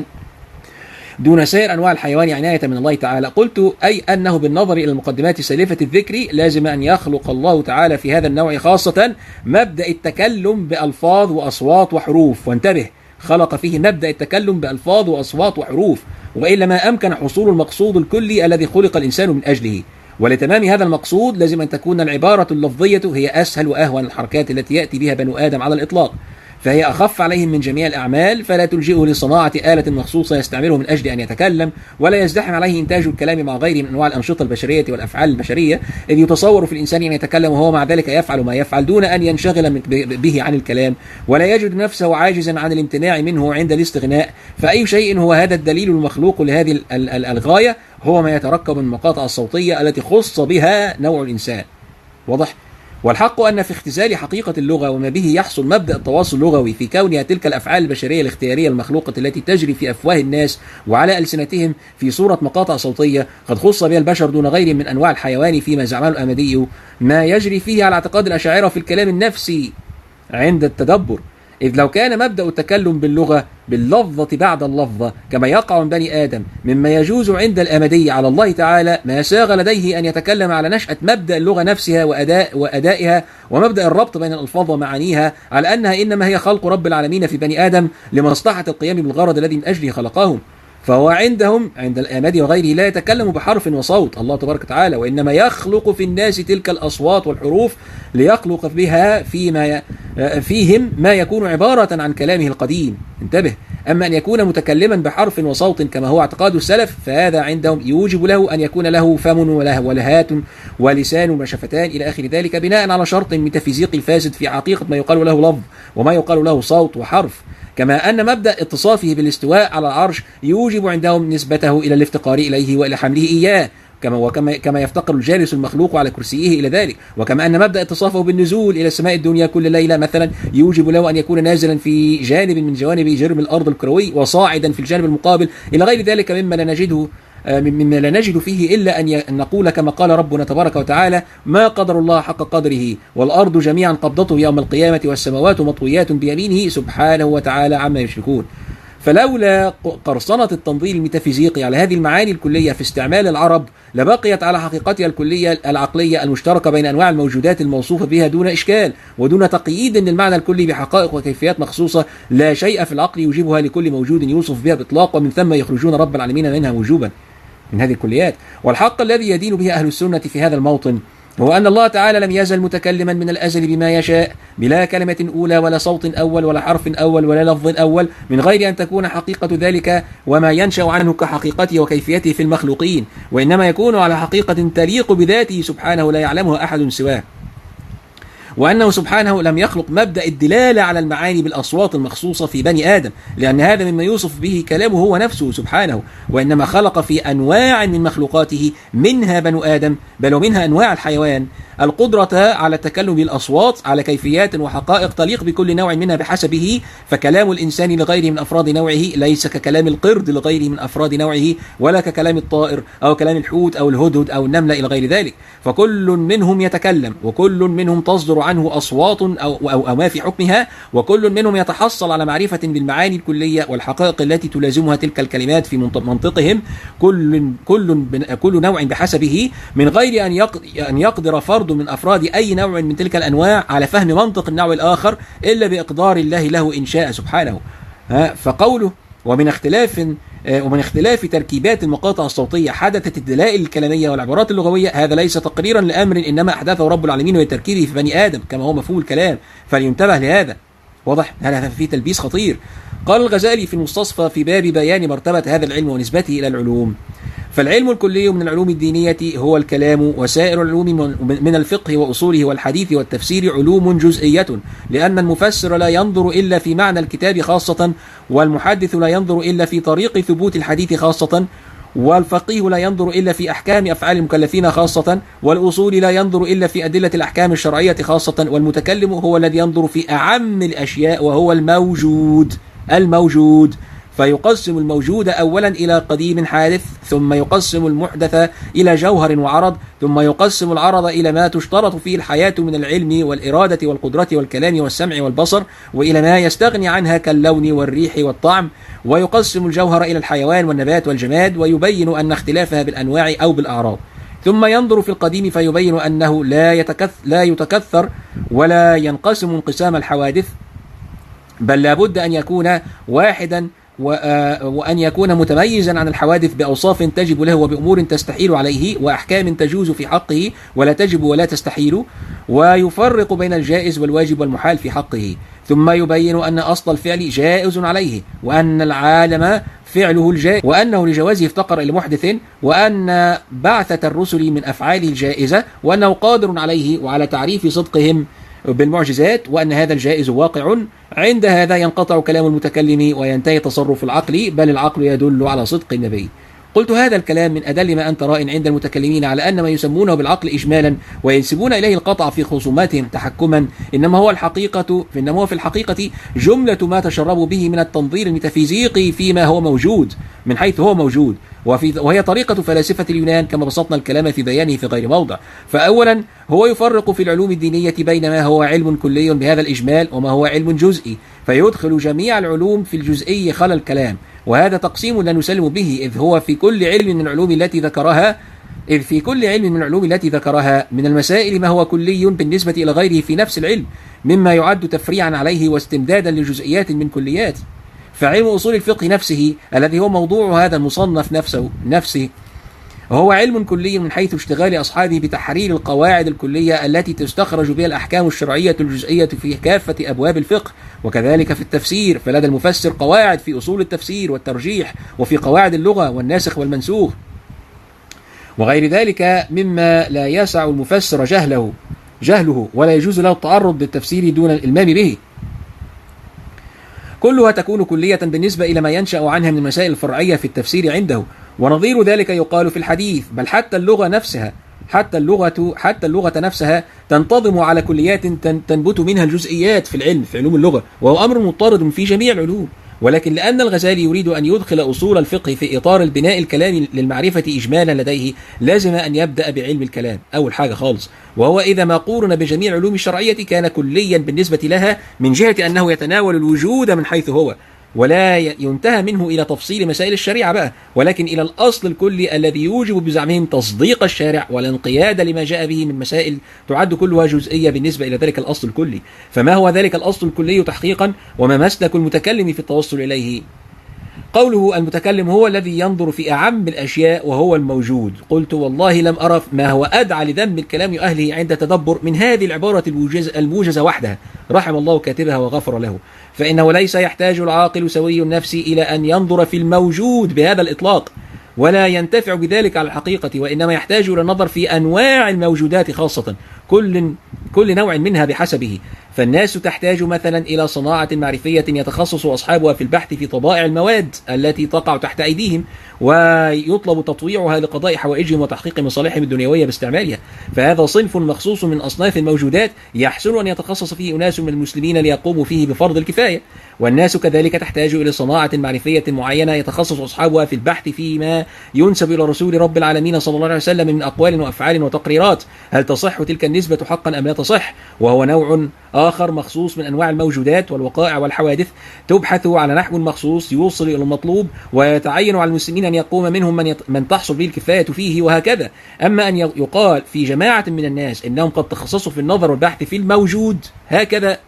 دون سائر أنواع الحيوان عناية من الله تعالى. قلت أي أنه بالنظر إلى المقدمات سالفة الذكر لازم أن يخلق الله تعالى في هذا النوع خاصة مبدأ التكلم بألفاظ وأصوات وحروف. وانتبه، خلق فيه مبدأ التكلم بألفاظ وأصوات وحروف، وإلا ما أمكن حصول المقصود الكلي الذي خلق الإنسان من أجله. ولتمام هذا المقصود لازم أن تكون العبارة اللفظية هي أسهل وأهون الحركات التي يأتي بها بنو آدم على الإطلاق، فهي أخف عليهم من جميع الأعمال، فلا تلجئه لصناعة آلة مخصوصة يستعمله من أجل أن يتكلم، ولا يزدحم عليه إنتاج الكلام مع غيره من أنواع الأنشطة البشرية والأفعال البشرية، إذ يتصور في الإنسان أن يتكلم وهو مع ذلك يفعل ما يفعل دون أن ينشغل به عن الكلام، ولا يجد نفسه عاجزا عن الامتناع منه عند الاستغناء. فأي شيء هو هذا الدليل المخلوق لهذه الغاية هو ما يتركب من المقاطع الصوتية التي خص بها نوع الإنسان. واضح؟ والحق أن في اختزال حقيقة اللغة وما به يحصل مبدأ التواصل اللغوي في كونها تلك الأفعال البشرية الاختيارية المخلوقة التي تجري في أفواه الناس وعلى ألسنتهم في صورة مقاطع صوتية قد خص بها البشر دون غير من أنواع الحيوان فيما زعمه الأمدي، ما يجري فيه على اعتقاد الأشاعرة في الكلام النفسي عند التدبر. إذ لو كان مبدأ التكلم باللغة باللفظة بعد اللفظة كما يقع من بني آدم مما يجوز عند الأمدي على الله تعالى، ما ساغ لديه أن يتكلم على نشأة مبدأ اللغة نفسها وأداء وأدائها ومبدأ الربط بين الألفاظ ومعانيها على أنها إنما هي خلق رب العالمين في بني آدم لمصلحة القيام بالغرض الذي من أجله خلقهم. فهو عندهم عند الآمدي وغيره لا يتكلم بحرف وصوت الله تبارك وتعالى، وإنما يخلق في الناس تلك الأصوات والحروف ليخلق بها فيما فيهم ما يكون عبارة عن كلامه القديم. انتبه، أما أن يكون متكلما بحرف وصوت كما هو اعتقاد السلف فهذا عندهم يوجب له أن يكون له فم ولهات ولسان وشفتان إلى آخر ذلك، بناء على شرط ميتافيزيقي فاسد في حقيقة ما يقال له لفظ وما يقال له صوت وحرف. كما أن مبدأ اتصافه بالاستواء على العرش يوجب عندهم نسبته إلى الافتقار إليه وإلى حمله إياه، كما وكما كما يفتقر الجالس المخلوق على كرسيه إلى ذلك. وكما أن مبدأ اتصافه بالنزول إلى السماء الدنيا كل ليلة مثلا يوجب له أن يكون نازلا في جانب من جوانب جرم الأرض الكروي وصاعدا في الجانب المقابل إلى غير ذلك مما لا نجده مما لا نجد فيه إلا أن نقول كما قال ربنا تبارك وتعالى: ما قدر الله حق قدره والأرض جميعا قبضته يوم القيامة والسماوات مطويات بيمينه سبحانه وتعالى عما يشركون. فلولا قرصنة التنظير الميتافيزيقي على هذه المعاني الكلية في استعمال العرب لبقيت على حقيقتها الكلية العقلية المشتركة بين أنواع الموجودات الموصوفة بها دون إشكال ودون تقييد للمعنى الكلي بحقائق وكيفيات مخصوصة لا شيء في العقل يوجبها لكل موجود يوصف بها بإطلاق، ومن ثم يخرجون رب العالمين منها وجوبا من هذه الكليات. والحق الذي يدين به أهل السنة في هذا الموطن هو أن الله تعالى لم يزل متكلما من الأزل بما يشاء بلا كلمة أولى ولا صوت أول ولا حرف أول ولا لفظ أول، من غير أن تكون حقيقة ذلك وما ينشأ عنه كحقيقته وكيفيته في المخلوقين، وإنما يكون على حقيقة تليق بذاته سبحانه لا يعلمها أحد سواه. وأنه سبحانه لم يخلق مبدأ الدلالة على المعاني بالأصوات المخصوصة في بني آدم، لأن هذا مما يوصف به كلامه هو نفسه سبحانه، وإنما خلق في أنواع من مخلوقاته منها بنو آدم بل ومنها أنواع الحيوان القدرة على التكلم بالأصوات على كيفيات وحقائق تليق بكل نوع منها بحسبه. فكلام الإنسان لغيره من أفراد نوعه ليس ككلام القرد لغيره من أفراد نوعه، ولا ككلام الطائر أو كلام الحوت أو الهدهد أو النملة إلى غير ذلك، فكل منهم يتكلم وكل منهم تصدر عنه أصوات أو, أو, أو ما في حكمها، وكل منهم يتحصل على معرفة بالمعاني الكلية والحقائق التي تلازمها تلك الكلمات في منطقهم، كل, كل, كل نوع بحسبه، من غير أن يقدر فرد من أفراد أي نوع من تلك الأنواع على فهم منطق النوع الآخر إلا بإقدار الله له إن شاء سبحانه. فقوله ومن اختلاف ومن اختلاف تركيبات المقاطع الصوتية حدثت الدلائل الكلامية والعبارات اللغوية، هذا ليس تقريرا لأمر إنما أحدثه رب العالمين وتركيبه في بني آدم كما هو مفهوم الكلام، فلينتبه لهذا. واضح؟ هذا فيه تلبيس خطير. قال الغزالي في المستصفى في باب بيان مرتبة هذا العلم ونسبته إلى العلوم: فالعلم الكلي من العلوم الدينية هو الكلام، وسائر العلوم من الفقه وأصوله والحديث والتفسير علوم جزئية، لأن المفسر لا ينظر إلا في معنى الكتاب خاصة، والمحدث لا ينظر إلا في طريق ثبوت الحديث خاصة، والفقيه لا ينظر إلا في أحكام أفعال المكلفين خاصة، والأصول لا ينظر إلا في أدلة الأحكام الشرعية خاصة، والمتكلم هو الذي ينظر في أعم الأشياء وهو الموجود الموجود فيقسم الموجود أولا إلى قديم حادث، ثم يقسم المحدث إلى جوهر وعرض، ثم يقسم العرض إلى ما تشترط فيه الحياة من العلم والإرادة والقدرة والكلام والسمع والبصر، وإلى ما يستغني عنها كاللون والريح والطعم، ويقسم الجوهر إلى الحيوان والنبات والجماد، ويبين أن اختلافها بالأنواع أو بالأعراض، ثم ينظر في القديم فيبين أنه لا يتكثر, لا يتكثر ولا ينقسم انقسام الحوادث، بل لابد أن يكون واحدا وأن يكون متميزا عن الحوادث بأوصاف تجب له وبأمور تستحيل عليه وأحكام تجوز في حقه ولا تجب ولا تستحيل، ويفرق بين الجائز والواجب والمحال في حقه، ثم يبين أن أصل الفعل جائز عليه، وأن العالم فعله الجائز، وأنه لجوازه افتقر إلى محدث، وأن بعثة الرسل من أفعاله الجائزة، وأنه قادر عليه وعلى تعريف صدقهم بالمعجزات، وأن هذا الجائز واقع. عند هذا ينقطع كلام المتكلم وينتهي تصرف العقل، بل العقل يدل على صدق النبي. قلت هذا الكلام من أدل ما أنت راء عند المتكلمين على أن ما يسمونه بالعقل إجمالا وينسبون إليه القطع في خصوماتهم تحكما إنما هو الحقيقة إنما هو في الحقيقة جملة ما تشربوا به من التنظير الميتافيزيقي فيما هو موجود من حيث هو موجود، وفي وهي طريقة فلاسفة اليونان كما بسطنا الكلام في بيانه في غير موضع. فأولا هو يفرق في العلوم الدينية بين ما هو علم كلي بهذا الإجمال وما هو علم جزئي، فيدخل جميع العلوم في الجزئي خلى الكلام، وهذا تقسيم لا نسلم به، إذ هو في كل علم من العلوم التي ذكرها إذ في كل علم من العلوم التي ذكرها من المسائل ما هو كلي بالنسبة إلى غيره في نفس العلم، مما يعد تفريعا عليه واستمدادا لجزئيات من كليات. فعلم أصول الفقه نفسه الذي هو موضوع هذا المصنف نفسه نفسه هو علم كلي من حيث اشتغال أصحابه بتحرير القواعد الكلية التي تستخرج بها الأحكام الشرعية الجزئية في كافة أبواب الفقه، وكذلك في التفسير، فلدى المفسر قواعد في أصول التفسير والترجيح، وفي قواعد اللغة والناسخ والمنسوخ وغير ذلك مما لا يسع المفسر جهله جهله ولا يجوز له التعرض للتفسير دون الإلمام به. كلها تكون كلية بالنسبة إلى ما ينشأ عنها من المسائل الفرعية في التفسير عنده، ونظير ذلك يقال في الحديث، بل حتى اللغة نفسها حتى اللغة حتى اللغة نفسها تنتظم على كليات تنبت منها الجزئيات في العلم في علوم اللغة، وهو أمر مضطرد في جميع العلوم. ولكن لأن الغزالي يريد أن يدخل أصول الفقه في إطار البناء الكلامي للمعرفة إجمالا لديه، لازم أن يبدأ بعلم الكلام أول حاجة خالص، وهو إذا ما قورن بجميع العلوم الشرعية كان كليا بالنسبة لها من جهة أنه يتناول الوجود من حيث هو، ولا ينتهى منه إلى تفصيل مسائل الشريعة بقى، ولكن إلى الأصل الكلي الذي يوجب بزعمهم تصديق الشارع والانقياد لما جاء به من مسائل تعد كلها جزئية بالنسبة إلى ذلك الأصل الكلي. فما هو ذلك الأصل الكلي تحقيقا، وما مسلك المتكلم في التوصل إليه؟ قوله المتكلم هو الذي ينظر في أعم الأشياء وهو الموجود. قلت والله لم أرى ما هو أدعى لذم الكلام أهله عند تدبر من هذه العبارة الموجزة وحدها، رحم الله كاتبها وغفر له. فإنه ليس يحتاج العاقل سوي النفس إلى أن ينظر في الموجود بهذا الإطلاق ولا ينتفع بذلك على الحقيقة، وإنما يحتاج إلى النظر في أنواع الموجودات خاصة، كل كل نوع منها بحسبه. فالناس تحتاج مثلا إلى صناعة معرفية يتخصص أصحابها في البحث في طبائع المواد التي تقع تحت أيديهم، ويطلب تطويعها لقضاء حوائجهم وتحقيق مصالحهم الدنيوية باستعمالها. فهذا صنف مخصوص من أصناف الموجودات يحسن أن يتخصص فيه أناس من المسلمين ليقوموا فيه بفرض الكفاية. والناس كذلك تحتاج إلى صناعة معرفية معينة يتخصص أصحابها في البحث فيما ينسب إلى رسول رب العالمين صلى الله عليه وسلم من أقوال وأفعال وتقريرات، هل تصح تلك النسبة حقا أم لا تصح؟ وهو نوع آخر مخصوص من أنواع الموجودات والوقائع والحوادث تبحث على نحو مخصوص يوصل إلى المطلوب، ويتعين على المسلمين أن يقوم منهم من, يت... من تحصل به الكفاية فيه، وهكذا. أما أن يقال في جماعة من الناس إنهم قد تخصصوا في النظر والبحث في الموجود هكذا،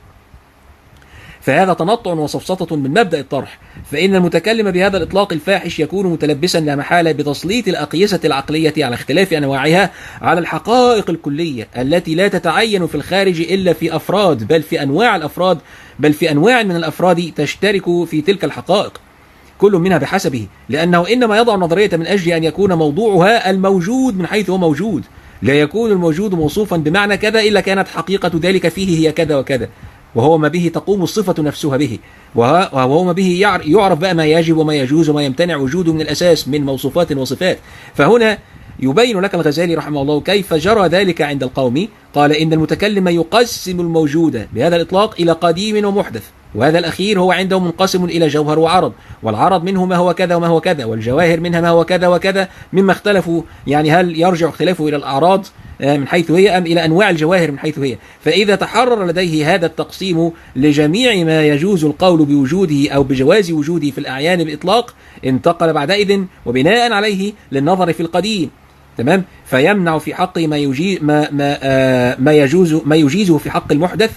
فهذا تنطع وسفسطة من مبدأ الطرح. فإن المتكلم بهذا الإطلاق الفاحش يكون متلبسا لا محالة بتسليط الأقيسة العقلية على اختلاف أنواعها على الحقائق الكلية التي لا تتعين في الخارج إلا في أفراد، بل في أنواع الأفراد بل في أنواع من الأفراد تشترك في تلك الحقائق كل منها بحسبه، لأنه إنما يضع النظرية من أجل أن يكون موضوعها الموجود من حيث هو موجود، لا يكون الموجود موصوفا بمعنى كذا إلا كانت حقيقة ذلك فيه هي كذا وكذا. وهو ما به تقوم الصفة نفسها به، وهو ما به يعرف بقى ما يجب وما يجوز وما يمتنع وجوده من الأساس من موصوفات وصفات. فهنا يبين لك الغزالي رحمه الله كيف جرى ذلك عند القوم. قال إن المتكلم يقسم الموجود بهذا الإطلاق إلى قديم ومحدث، وهذا الأخير هو عنده منقسم إلى جوهر وعرض، والعرض منه ما هو كذا وما هو كذا، والجواهر منها ما هو كذا وكذا، مما اختلفوا يعني هل يرجع اختلافه إلى الأعراض من حيث هي أم إلى أنواع الجواهر من حيث هي. فإذا تحرر لديه هذا التقسيم لجميع ما يجوز القول بوجوده أو بجواز وجوده في الأعيان بإطلاق، انتقل بعدئذ وبناء عليه للنظر في القديم، تمام، فيمنع في حقه ما يجيز ما ما آه ما يجوز ما يجيزه في حق المحدث،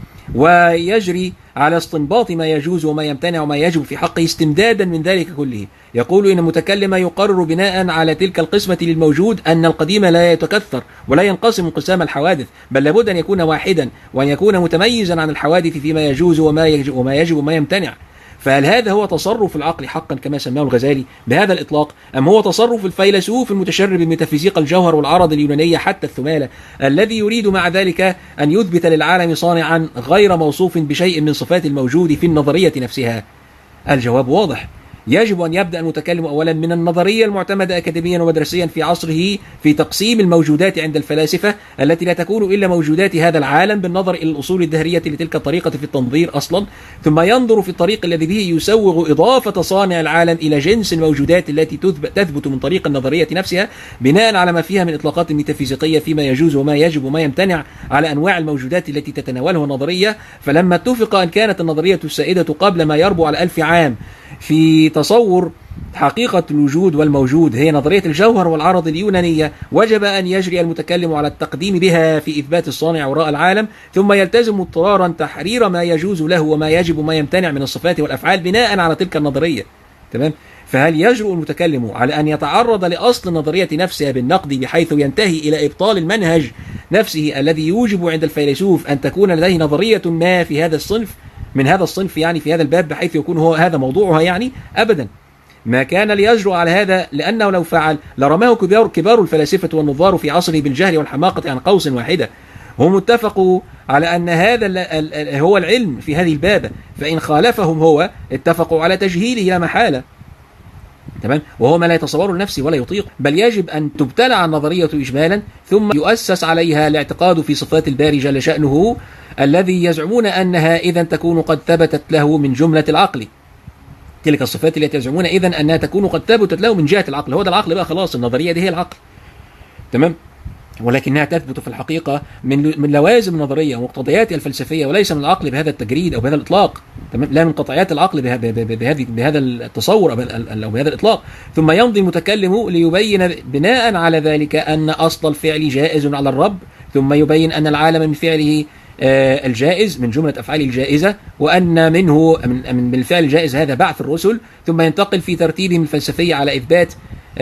ويجري على استنباط ما يجوز وما يمتنع وما يجب في حقه استمدادا من ذلك كله. يقول إن المتكلم يقرر بناء على تلك القسمة للموجود أن القديم لا يتكثر ولا ينقسم انقسام الحوادث، بل لابد أن يكون واحدا وأن يكون متميزا عن الحوادث فيما يجوز وما يجب وما يجب وما يمتنع. فهل هذا هو تصرف العقل حقا كما سماه الغزالي بهذا الإطلاق، أم هو تصرف الفيلسوف المتشرب بميتافيزيق الجوهر والعرض اليونانية حتى الثمالة، الذي يريد مع ذلك أن يثبت للعالم صانعا غير موصوف بشيء من صفات الموجود في النظرية نفسها؟ الجواب واضح. يجب أن يبدأ المتكلم أولا من النظرية المعتمدة أكاديميا ومدرسيا في عصره في تقسيم الموجودات عند الفلاسفة التي لا تكون إلا موجودات هذا العالم بالنظر إلى الأصول الدهرية لتلك الطريقة في التنظير أصلا، ثم ينظر في الطريق الذي به يسوغ إضافة صانع العالم إلى جنس الموجودات التي تثبت من طريق النظرية نفسها بناء على ما فيها من إطلاقات ميتافيزيقية فيما يجوز وما يجب وما يمتنع على أنواع الموجودات التي تتناولها النظرية. فلما اتفق أن كانت النظرية السائدة قبل ما يربو على ألف عام في تصور حقيقة الوجود والموجود هي نظرية الجوهر والعرض اليونانية، وجب أن يجري المتكلم على التقديم بها في إثبات الصانع وراء العالم، ثم يلتزم اضطرارا تحرير ما يجوز له وما يجب وما يمتنع من الصفات والأفعال بناء على تلك النظرية، تمام. فهل يجرؤ المتكلم على أن يتعرض لأصل النظرية نفسها بالنقد بحيث ينتهي إلى إبطال المنهج نفسه الذي يوجب عند الفيلسوف أن تكون لديه نظرية ما في هذا الصنف من هذا الصنف يعني في هذا الباب بحيث يكون هو هذا موضوعها؟ يعني أبدا ما كان ليجرؤ على هذا، لأنه لو فعل لرماه كبار, كبار الفلاسفة والنظار في عصره بالجهل والحماقة عن قوس واحدة. هم اتفقوا على أن هذا هو العلم في هذه الباب، فإن خالفهم هو اتفقوا على تجهيله لا محالة، تمام، وهو ما لا يتصور لنفسه ولا يطيق. بل يجب أن تبتلع النظرية إجمالا ثم يؤسس عليها الاعتقاد في صفات الباري جل شأنه الذي يزعمون أنها إذن تكون قد ثبتت له من جملة العقل. تلك الصفات التي يزعمون إذن أنها تكون قد ثبتت له من جهة العقل، هو ده العقل بقى خلاص، النظرية دي هي العقل، تمام، ولكنها تثبت في الحقيقة من من لوازم النظرية ومقتضياتها الفلسفية وليس من العقل بهذا التجريد أو بهذا الإطلاق، تمام، لا من قطعيات العقل بهذه بهذا التصور أو بهذا الإطلاق. ثم يمضي المتكلم ليبين بناء على ذلك أن أصل الفعل جائز على الرب، ثم يبين أن العالم من فعله الجائز من جملة أفعال الجائزة، وأن منه من بالفعل الجائز هذا بعث الرسل، ثم ينتقل في ترتيبهم الفلسفي على إثبات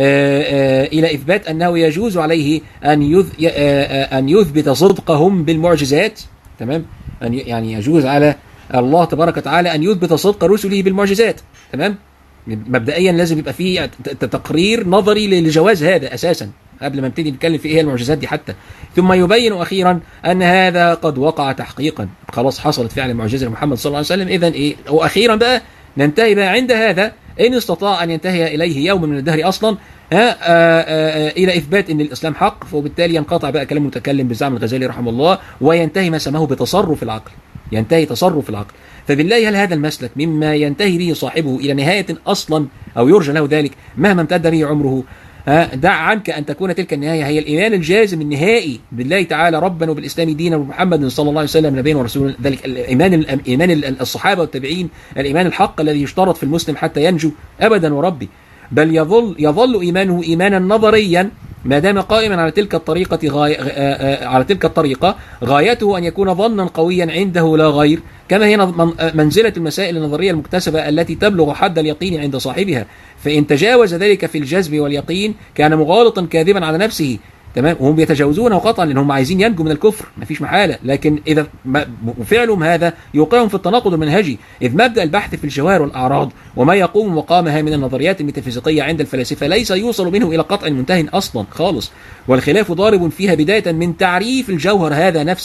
إلى إثبات أنه يجوز عليه أن أن يثبت صدقهم بالمعجزات، تمام، يعني يجوز على الله تبارك وتعالى أن يثبت صدق رسله بالمعجزات، تمام. مبدئيا لازم يبقى فيه تقرير نظري لجواز هذا أساسا قبل ما نبتدي نتكلم في ايه المعجزات دي حتى. ثم يبين اخيرا ان هذا قد وقع تحقيقا، خلاص حصلت فعلا معجزه لمحمد صلى الله عليه وسلم. اذا ايه، واخيرا بقى ننتهي بقى عند هذا ان استطاع ان ينتهي اليه يوم من الدهر اصلا ها آآ آآ الى اثبات ان الاسلام حق، وبالتالي ينقطع بقى كلام المتكلم بزعم الغزالي رحمه الله، وينتهي ما سماه بتصرف العقل، ينتهي تصرف العقل. فبالله هل هذا المسلك مما ينتهي به صاحبه الى نهايه اصلا او يرجى له ذلك مهما امتد به عمره؟ دع عنك أن تكون تلك النهاية هي الإيمان الجازم النهائي بالله تعالى ربا وبالإسلام دينا ومحمد صلى الله عليه وسلم نبيا ورسولا، ذلك الإيمان إيمان الصحابة والتابعين، الإيمان الحق الذي يشترط في المسلم حتى ينجو أبدا وربي. بل يظل يظل إيمانه إيمانا نظريا ما دام قائما على تلك الطريقة غاية على تلك الطريقة غايته أن يكون ظنا قويا عنده لا غير، كما هي منزلة المسائل النظرية المكتسبة التي تبلغ حد اليقين عند صاحبها. فإن تجاوز ذلك في الجذب واليقين كان مغالطا كاذبا على نفسه، تمام. وهم بيتجاوزونه قطعا لأنهم عايزين ينجوا من الكفر، مفيش محالة، لكن إذا فعلهم هذا يوقعهم في التناقض المنهجي، إذ مبدأ البحث في الجواهر والأعراض وما يقوم مقامها من النظريات الميتافيزيقية عند الفلاسفة ليس يوصل منه إلى قطع منتهٍ أصلا خالص، والخلاف ضارب فيها بداية من تعريف الجوهر هذا نفسه،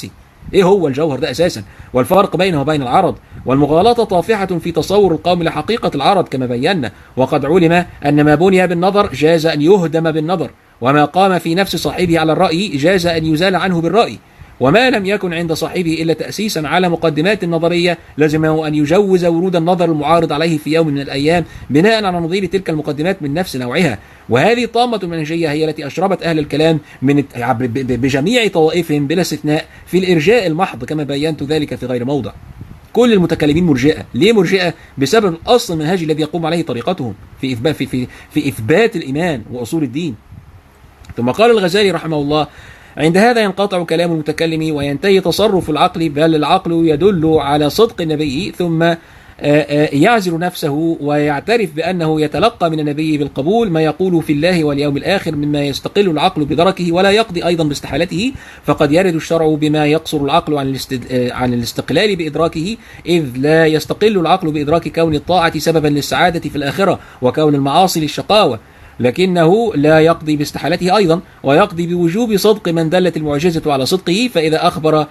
إيه هو الجوهر ده أساسا، والفرق بينه وبين العرض، والمغالطة طافحة في تصور القوم لحقيقة العرض كما بينا. وقد علم أن ما بني بالنظر جاز أن يهدم بالنظر، وما قام في نفس صاحبه على الرأي جاز أن يزال عنه بالرأي، وما لم يكن عند صاحبه إلا تأسيسا على مقدمات نظرية لزمه أن يجوز ورود النظر المعارض عليه في يوم من الأيام بناء على نظير تلك المقدمات من نفس نوعها. وهذه طامة المنهجية هي التي أشربت أهل الكلام من بجميع طوائفهم بلا استثناء في الإرجاء المحض كما بينت ذلك في غير موضع. كل المتكلمين مرجئة. ليه مرجئة؟ بسبب الأصل المنهجي الذي يقوم عليه طريقتهم في إثبات في في في إثبات الإيمان وأصول الدين. ثم قال الغزالي رحمه الله: عند هذا ينقطع كلام المتكلم وينتهي تصرف العقل، بل العقل يدل على صدق النبي، ثم يعزل نفسه ويعترف بأنه يتلقى من النبي بالقبول ما يقول في الله واليوم الآخر مما يستقل العقل بدركه ولا يقضي أيضا باستحالته، فقد يرد الشرع بما يقصر العقل عن عن الاستقلال بإدراكه، إذ لا يستقل العقل بإدراك كون الطاعة سببا للسعادة في الآخرة وكون المعاصي للشقاوة، لكنه لا يقضي باستحالته أيضا، ويقضي بوجوب صدق من دلت المعجزة على صدقه. فإذا أخبر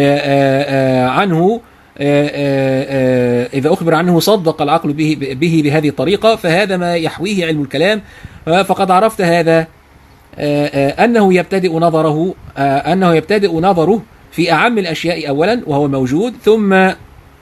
عنه إذا أخبر عنه صدق العقل به, به بهذه الطريقة، فهذا ما يحويه علم الكلام. فقد عرفت هذا أنه يبتدئ نظره أنه يبتدئ نظره في أعم الأشياء أولا وهو موجود، ثم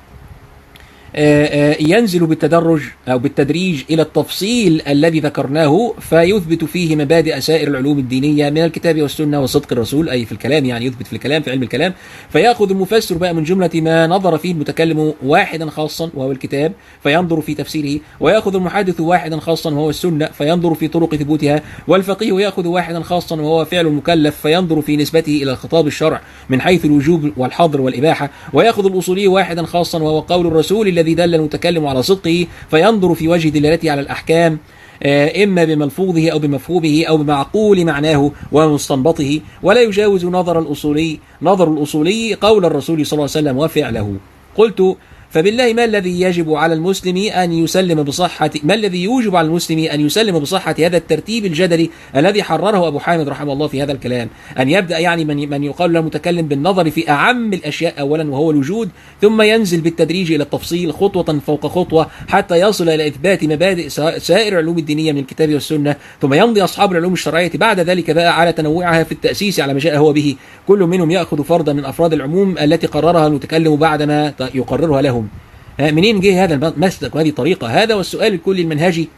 ينزل بالتدرج أو بالتدريج إلى التفصيل الذي ذكرناه، فيثبت فيه مبادئ سائر العلوم الدينية من الكتاب والسنة وصدق الرسول، أي في الكلام، يعني يثبت في الكلام في علم الكلام. فيأخذ المفسر بقى من جملة ما نظر فيه المتكلم واحدا خاصا وهو الكتاب فينظر في تفسيره، ويأخذ المحدث واحدا خاصا وهو السنة فينظر في طرق ثبوتها، والفقيه يأخذ واحدا خاصا وهو فعل المكلف فينظر في نسبته إلى خطاب الشرع من حيث الوجوب والحظر والإباحة، ويأخذ الأصولي واحدا خاصا وهو قول الرسول الذي دل المتكلم على صدقه فينظر في وجه دلالته على الأحكام إما بملفوظه أو بمفهومه أو بمعقول معناه ومستنبطه، ولا يجاوز نظر الأصولي نظر الأصولي قول الرسول صلى الله عليه وسلم وفعله. قلت: فبالله ما الذي يجب على المسلم أن يسلم بصحة ما الذي يوجب على المسلم أن يسلم بصحة هذا الترتيب الجدلي الذي حرره أبو حامد رحمه الله في هذا الكلام؟ أن يبدأ يعني من من يقال له المتكلم بالنظر في أعم الأشياء أولا وهو الوجود، ثم ينزل بالتدريج إلى التفصيل خطوة فوق خطوة حتى يصل إلى إثبات مبادئ سائر العلوم الدينية من الكتاب والسنة، ثم يمضي أصحاب العلوم الشرعية بعد ذلك بقى على تنوعها في التأسيس على ما جاء هو به، كل منهم يأخذ فردا من أفراد العموم التي قررها المتكلم بعدما يقررها لهم. منين جه هذا المسلك وهذه الطريقة؟ هذا والسؤال الكلي المنهجي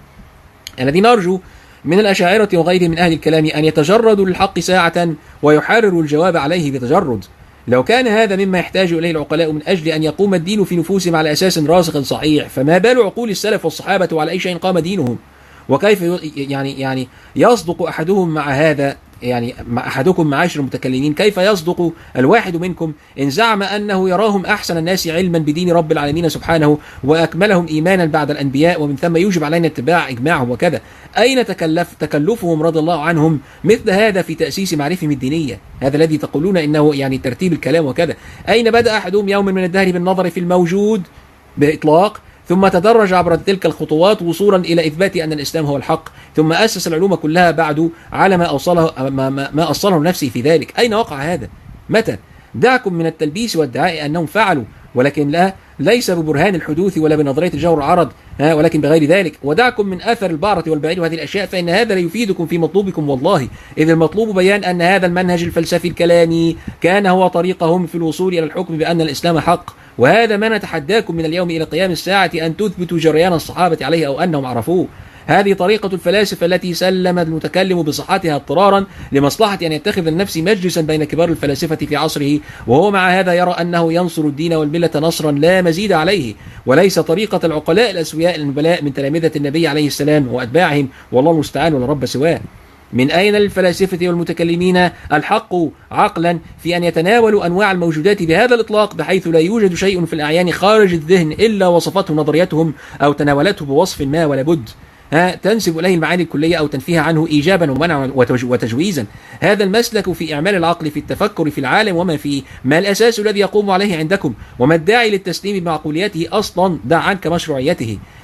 الذي نرجو من الأشاعرة وغيرهم من أهل الكلام أن يتجردوا للحق ساعة ويحرروا الجواب عليه بتجرد. لو كان هذا مما يحتاج إليه العقلاء من أجل أن يقوم الدين في نفوسهم على أساس راسخ صحيح، فما بال عقول السلف والصحابة وعلى أي شيء قام دينهم؟ وكيف يعني يعني يصدق أحدهم مع هذا، يعني مع أحدكم معاشر المتكلمين، كيف يصدق الواحد منكم إن زعم أنه يراهم أحسن الناس علما بدين رب العالمين سبحانه وأكملهم إيمانا بعد الأنبياء، ومن ثم يوجب علينا اتباع إجماعهم وكذا؟ أين تكلف تكلفهم رضي الله عنهم مثل هذا في تأسيس معرفتهم الدينية؟ هذا الذي تقولون إنه يعني ترتيب الكلام وكذا. أين بدأ أحدهم يوما من الدهر بالنظر في الموجود بإطلاق، ثم تدرج عبر تلك الخطوات وصولا إلى إثبات أن الإسلام هو الحق، ثم أسس العلوم كلها بعد على ما أوصله ما, ما, ما أصله نفسه في ذلك؟ أين وقع هذا؟ متى؟ دعكم من التلبيس والدعاء أنهم فعلوا، ولكن لا ليس ببرهان الحدوث ولا بنظرية الجور العرض، ولكن بغير ذلك. ودعكم من أثر البعرة والبعير وهذه الأشياء، فإن هذا لا يفيدكم في مطلوبكم والله، إذ المطلوب بيان أن هذا المنهج الفلسفي الكلامي كان هو طريقهم في الوصول إلى الحكم بأن الإسلام حق، وهذا ما نتحداكم من اليوم إلى قيام الساعة أن تثبتوا جريان الصحابة عليه أو أنهم عرفوه. هذه طريقة الفلاسفة التي سلم المتكلم بصحتها اضطرارا لمصلحة أن يتخذ النفس مجلسا بين كبار الفلاسفة في عصره، وهو مع هذا يرى أنه ينصر الدين والملة نصرا لا مزيد عليه، وليس طريقة العقلاء الأسوياء النبلاء من تلامذة النبي عليه السلام وأتباعهم، والله المستعان ولا رب سواه. من أين للفلاسفة والمتكلمين الحق عقلا في أن يتناولوا أنواع الموجودات بهذا الإطلاق، بحيث لا يوجد شيء في الأعيان خارج الذهن إلا وصفته نظريتهم أو تناولته بوصف ما ولا بد ها تنسب إليه المعاني الكلية أو تنفيها عنه إيجابا ومنعا وتجويزا؟ هذا المسلك في إعمال العقل في التفكر في العالم وما فيه، ما الأساس الذي يقوم عليه عندكم؟ وما الداعي للتسليم بمعقولياته أصلا؟ دع عنك مشروعيته.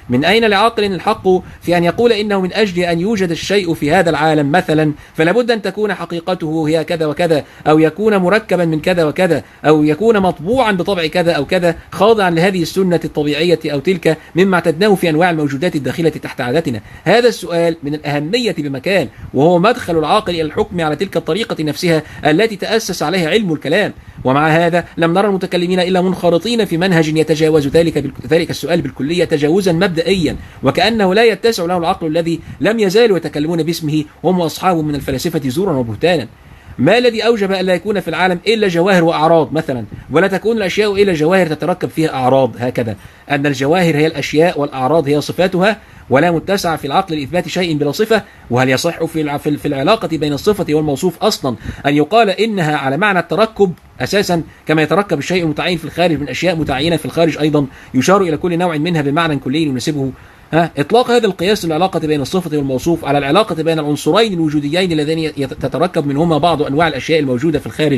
من أين لعاقل الحق في أن يقول إنه من أجل أن يوجد الشيء في هذا العالم مثلا فلا بد أن تكون حقيقته هي كذا وكذا، أو يكون مركبا من كذا وكذا، أو يكون مطبوعا بطبع كذا أو كذا، خاضعا لهذه السنة الطبيعية أو تلك مما اعتدناه في أنواع الموجودات الداخلة تحت عادتنا؟ هذا السؤال من الأهمية بمكان، وهو مدخل العاقل إلى الحكم على تلك الطريقة نفسها التي تأسس عليها علم الكلام. ومع هذا لم نرى المتكلمين إلا منخرطين في منهج يتجاوز ذلك ذلك السؤال بالكلية تجاوزا مبدئيا، وكأنه لا يتسع له العقل الذي لم يزالوا يتكلمون باسمه هم وأصحابه من الفلاسفة زورا وبهتانا. ما الذي أوجب أن لا يكون في العالم إلا جواهر وأعراض مثلا، ولا تكون الأشياء إلا جواهر تتركب فيها أعراض، هكذا أن الجواهر هي الأشياء والأعراض هي صفاتها، ولا متسع في العقل لإثبات شيء بلا صفة؟ وهل يصح في في العلاقة بين الصفة والموصوف أصلا أن يقال إنها على معنى التركب أساسا، كما يتركب الشيء المتعين في الخارج من أشياء متعينة في الخارج أيضا يشار إلى كل نوع منها بمعنى كلي يناسبه؟ ها إطلاق هذا القياس للعلاقة بين الصفة والموصوف على العلاقة بين العنصرين الوجوديين اللذين تتركب منهما بعض أنواع الأشياء الموجودة في الخارج،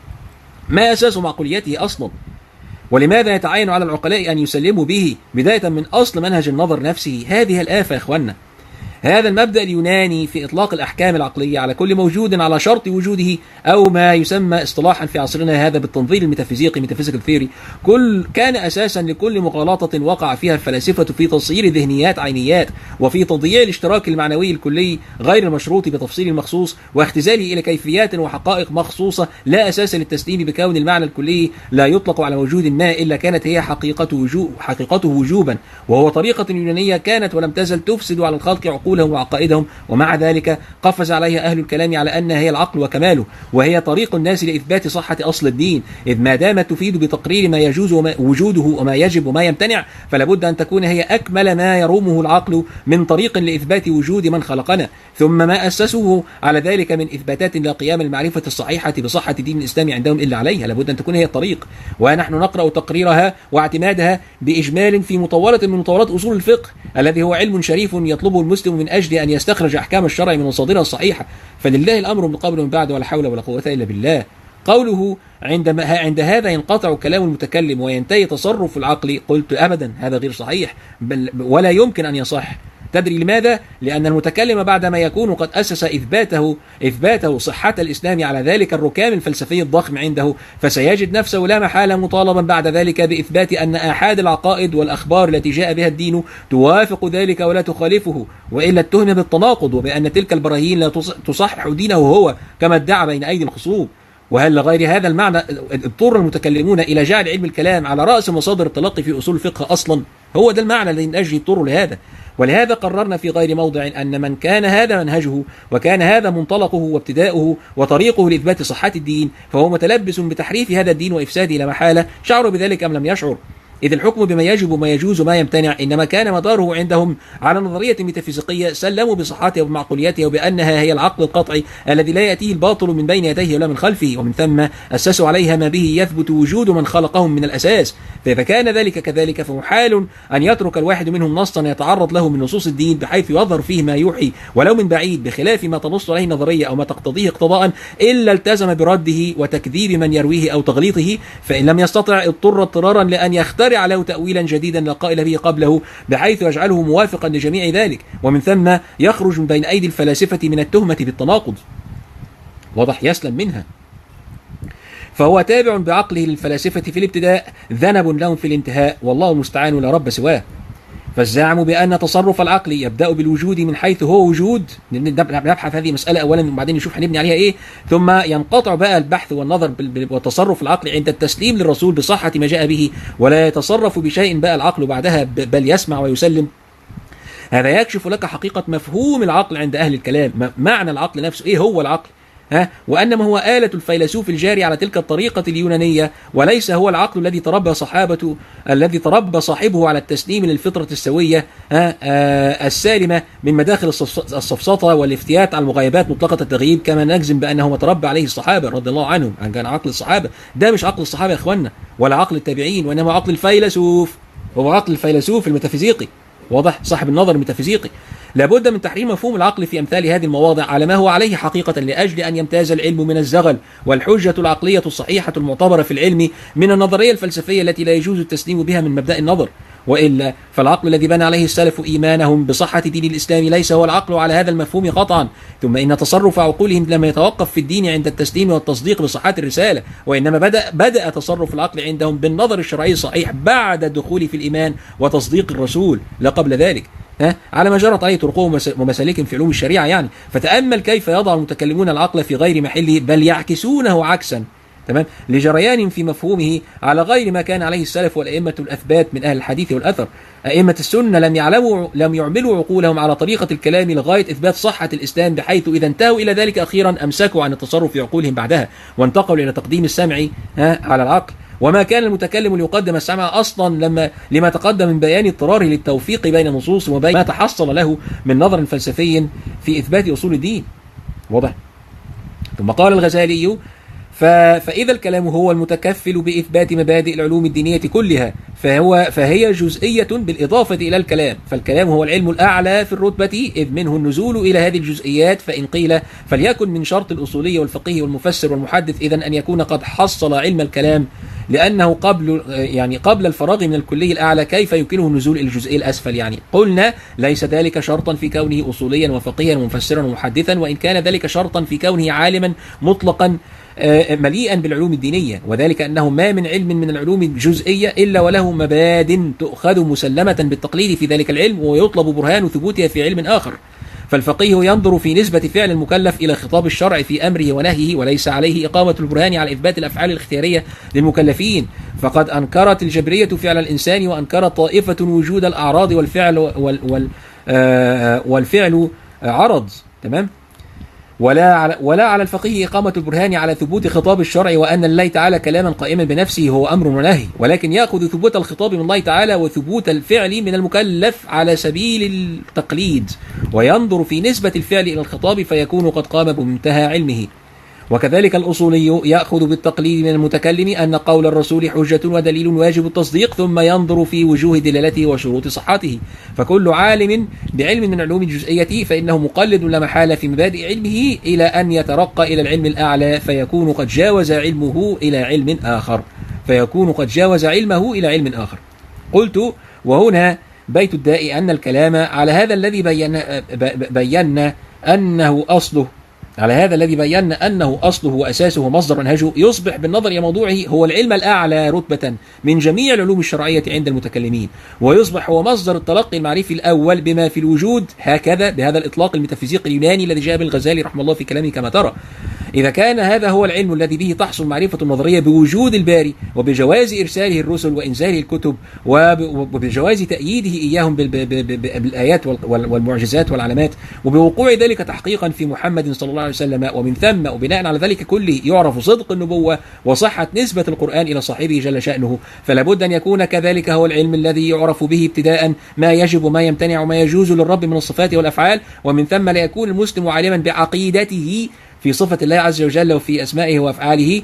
ما أساس معقوليته أصلا؟ ولماذا يتعين على العقلاء أن يسلموا به بداية من أصل منهج النظر نفسه؟ هذه الآفة يا إخوانا. هذا المبدأ اليوناني في إطلاق الأحكام العقلية على كل موجود على شرط وجوده، أو ما يسمى اصطلاحا في عصرنا هذا بالتنظير الميتافيزيقي ميتافيزيكال ثيوري، كل كان أساسا لكل مغالطة وقع فيها الفلاسفة في تصير ذهنيات عينيات، وفي تضييع الاشتراك المعنوي الكلي غير المشروط بتفصيل مخصوص، واختزاله إلى كيفيات وحقائق مخصوصة لا أساس للتسليم بكون المعنى الكلي لا يطلق على موجود ما إلا كانت هي حقيقته وجوب حقيقته وجوبا، وهو طريقة يونانية كانت ولم تزل تفسد على الخلق عقولهم وعقائدهم، ومع ذلك قفز عليها أهل الكلام على أنها هي العقل وكماله، وهي طريق الناس لإثبات صحة أصل الدين، إذ ما دامت تفيد بتقرير ما يجوز وما وجوده وما يجب وما يمتنع، فلا بد أن تكون هي أكمل ما يرومه العقل من طريق لإثبات وجود من خلقنا، ثم ما أسسوه على ذلك من إثباتات لا قيام المعرفة الصحيحة بصحة دين الإسلام عندهم إلا عليها، لابد أن تكون هي الطريق. ونحن نقرأ تقريرها واعتمادها بإجمال في مطولة من مطولات أصول الفقه الذي هو علم شريف يطلبه المسلم من أجل أن يستخرج أحكام الشرع من مصادرها الصحيحة، فلله الأمر من قبل ومن بعد ولا حول ولا قوة إلا بالله. قوله عندما عند هذا ينقطع كلام المتكلم وينتهي تصرف العقل، قلت أبدا هذا غير صحيح، بل ولا يمكن أن يصح. تدري لماذا؟ لأن المتكلم بعدما يكون قد أسس إثباته إثباته صحة الإسلام على ذلك الركام الفلسفي الضخم عنده، فسيجد نفسه لا محالة مطالبا بعد ذلك بإثبات أن آحاد العقائد والأخبار التي جاء بها الدين توافق ذلك ولا تخالفه، وإلا اتهم بالتناقض وبأن تلك البراهين لا تصحح دينه هو كما ادعى بين أيدي الخصوم. وهل لغير هذا المعنى اضطر المتكلمون إلى جعل علم الكلام على رأس مصادر التلقي في أصول الفقه أصلا؟ هو ده المعنى الذي من أجل يضطروا لهذا. ولهذا قررنا في غير موضع أن من كان هذا منهجه وكان هذا منطلقه وابتداؤه وطريقه لإثبات صحة الدين، فهو متلبس بتحريف هذا الدين وإفساده لا محالة، شعروا بذلك أم لم يشعر، إذ الحكم بما يجب وما يجوز وما يمتنع إنما كان مداره عندهم على نظرية ميتافيزيقية سلموا بصحتها وبمعقوليتها وبأنها هي العقل القطعي الذي لا يأتيه الباطل من بين يديه ولا من خلفه، ومن ثم أسسوا عليها ما به يثبت وجود من خلقهم من الأساس. فإذا كان ذلك كذلك فمحال أن يترك الواحد منهم نصا يتعرض له من نصوص الدين بحيث يظهر فيه ما يوحي ولو من بعيد بخلاف ما تنص عليه النظرية أو ما تقتضيه اقتضاء، إلا التزم برده وتكذيب من يرويه أو تغليطه، فإن لم يستطع اضطر اضطرارا لأن يخترع له تأويلا جديدا لا قائل به قبله بحيث يجعله موافقا لجميع ذلك، ومن ثم يخرج من بين أيدي الفلاسفة من التهمة بالتناقض. واضح؟ يسلم منها. فهو تابع بعقله للفلاسفة في الابتداء، ذنب لهم في الانتهاء، والله المستعان لا رب سواه. فالزعم بأن تصرف العقل يبدأ بالوجود من حيث هو وجود، نبحث هذه المسألة أولا وبعدين نشوف هنبني عليها إيه، ثم ينقطع بقى البحث والنظر والتصرف العقل عند التسليم للرسول بصحة ما جاء به، ولا يتصرف بشيء بقى العقل بعدها بل يسمع ويسلم. هذا يكشف لك حقيقة مفهوم العقل عند أهل الكلام، معنى العقل نفسه، إيه هو العقل؟ ها وأنما هو آلة الفيلسوف الجاري على تلك الطريقة اليونانية، وليس هو العقل الذي تربى صحابته الذي تربى صاحبه على التسليم للفطرة السوية ها آه السالمة من مداخل السفسطة والافتيات على المغايبات مطلقة التغييب، كما نجزم بأنه ما تربى عليه الصحابة رضي الله عنهم. عن كان عقل الصحابة ده مش عقل الصحابة يا إخوانا ولا عقل التابعين، وإنما عقل الفيلسوف، هو عقل الفيلسوف الميتافيزيقي، واضح؟ صاحب النظر الميتافيزيقي. لابد من تحرير مفهوم العقل في أمثال هذه المواضع على ما هو عليه حقيقة، لأجل أن يمتاز العلم من الزغل، والحجة العقلية الصحيحة المعتبرة في العلم من النظرية الفلسفية التي لا يجوز التسليم بها من مبدأ النظر. وإلا فالعقل الذي بنى عليه السلف إيمانهم بصحة دين الإسلام ليس هو العقل على هذا المفهوم قطعا. ثم إن تصرف عقولهم لم يتوقف في الدين عند التسليم والتصديق بصحة الرسالة، وإنما بدأ, بدأ تصرف العقل عندهم بالنظر الشرعي الصحيح بعد الدخول في الإيمان وتصديق الرسول لا قبل ذلك، ها؟ على ما جرت عليه طرقهم ومسالكهم في علوم الشريعة يعني. فتأمل كيف يضع المتكلمون العقل في غير محله، بل يعكسونه عكسا تمام لجريان في مفهومه على غير ما كان عليه السلف والأئمة الأثبات من أهل الحديث والأثر. أئمة السنة لم يعلموا لم يعملوا عقولهم على طريقة الكلام لغاية إثبات صحة الإسلام، بحيث إذا انتهوا إلى ذلك أخيرا أمسكوا عن التصرف في عقولهم بعدها وانتقلوا إلى تقديم السمع ها على العقل. وما كان المتكلم ليقدم السمع أصلا لما لما تقدم من بيان اضطراره للتوفيق بين النصوص وبين ما تحصل له من نظر فلسفي في إثبات أصول الدين. واضح؟ ثم قال الغزالي: فإذا الكلام هو المتكفل بإثبات مبادئ العلوم الدينية كلها فهو فهي جزئية بالإضافة إلى الكلام، فالكلام هو العلم الأعلى في الرتبة إذ منه النزول إلى هذه الجزئيات. فإن قيل فليكن من شرط الأصولي والفقيه والمفسر والمحدث إذن أن يكون قد حصل علم الكلام، لأنه قبل يعني قبل الفراغ من الكلي الأعلى كيف يمكنه النزول إلى الجزئي الأسفل يعني. قلنا ليس ذلك شرطا في كونه أصوليا وفقيها ومفسرا ومحدثا، وإن كان ذلك شرطا في كونه عالما مطلقا مليئا بالعلوم الدينية، وذلك أنه ما من علم من العلوم الجزئية إلا وله مباد تؤخذ مسلمة بالتقليد في ذلك العلم ويطلب برهان ثبوتها في علم آخر. فالفقيه ينظر في نسبة فعل المكلف إلى خطاب الشرع في أمره ونهيه، وليس عليه إقامة البرهان على إثبات الأفعال الاختيارية للمكلفين. فقد أنكرت الجبرية فعل الإنسان، وأنكرت طائفة وجود الأعراض والفعل وال وال آه والفعل عرض تمام. ولا على ولا على الفقيه إقامة البرهان على ثبوت خطاب الشرع وأن الله تعالى كلاما قائما بنفسه هو أمر ونهي، ولكن يأخذ ثبوت الخطاب من الله تعالى وثبوت الفعل من المكلف على سبيل التقليد، وينظر في نسبة الفعل إلى الخطاب فيكون قد قام بمنتهى علمه. وكذلك الأصولي يأخذ بالتقليد من المتكلم أن قول الرسول حجة ودليل واجب التصديق، ثم ينظر في وجوه دلالته وشروط صحته. فكل عالم بعلم من علوم الجزئية فإنه مقلد لا محالة في مبادئ علمه إلى أن يترقى إلى العلم الأعلى فيكون قد جاوز علمه إلى علم آخر فيكون قد جاوز علمه إلى علم آخر. قلت: وهنا بيت الداء أن الكلام على هذا الذي بينا, بينا أنه أصله على هذا الذي بينا أنه أصله وأساسه ومصدر منهجه يصبح بالنظر إلى موضوعه هو العلم الأعلى رتبة من جميع العلوم الشرعية عند المتكلمين، ويصبح هو مصدر التلقي المعرفي الأول بما في الوجود، هكذا بهذا الإطلاق الميتافيزيقي اليوناني الذي جاء بالغزالي رحمه الله في كلامه كما ترى. إذا كان هذا هو العلم الذي به تحصل معرفة النظرية بوجود الباري وبجواز إرساله الرسل وإنزاله الكتب وبجواز تأييده إياهم بالآيات والمعجزات والعلامات، وبوقوع ذلك تحقيقا في محمد صلى الله عليه وسلم، ومن ثم وبناء على ذلك كله يعرف صدق النبوة وصحة نسبة القرآن إلى صاحبه جل شأنه، فلا بد أن يكون كذلك هو العلم الذي يعرف به ابتداء ما يجب وما يمتنع وما يجوز للرب من الصفات والأفعال، ومن ثم لا يكون المسلم عالما بعقيدته في صفة الله عز وجل وفي أسمائه وأفعاله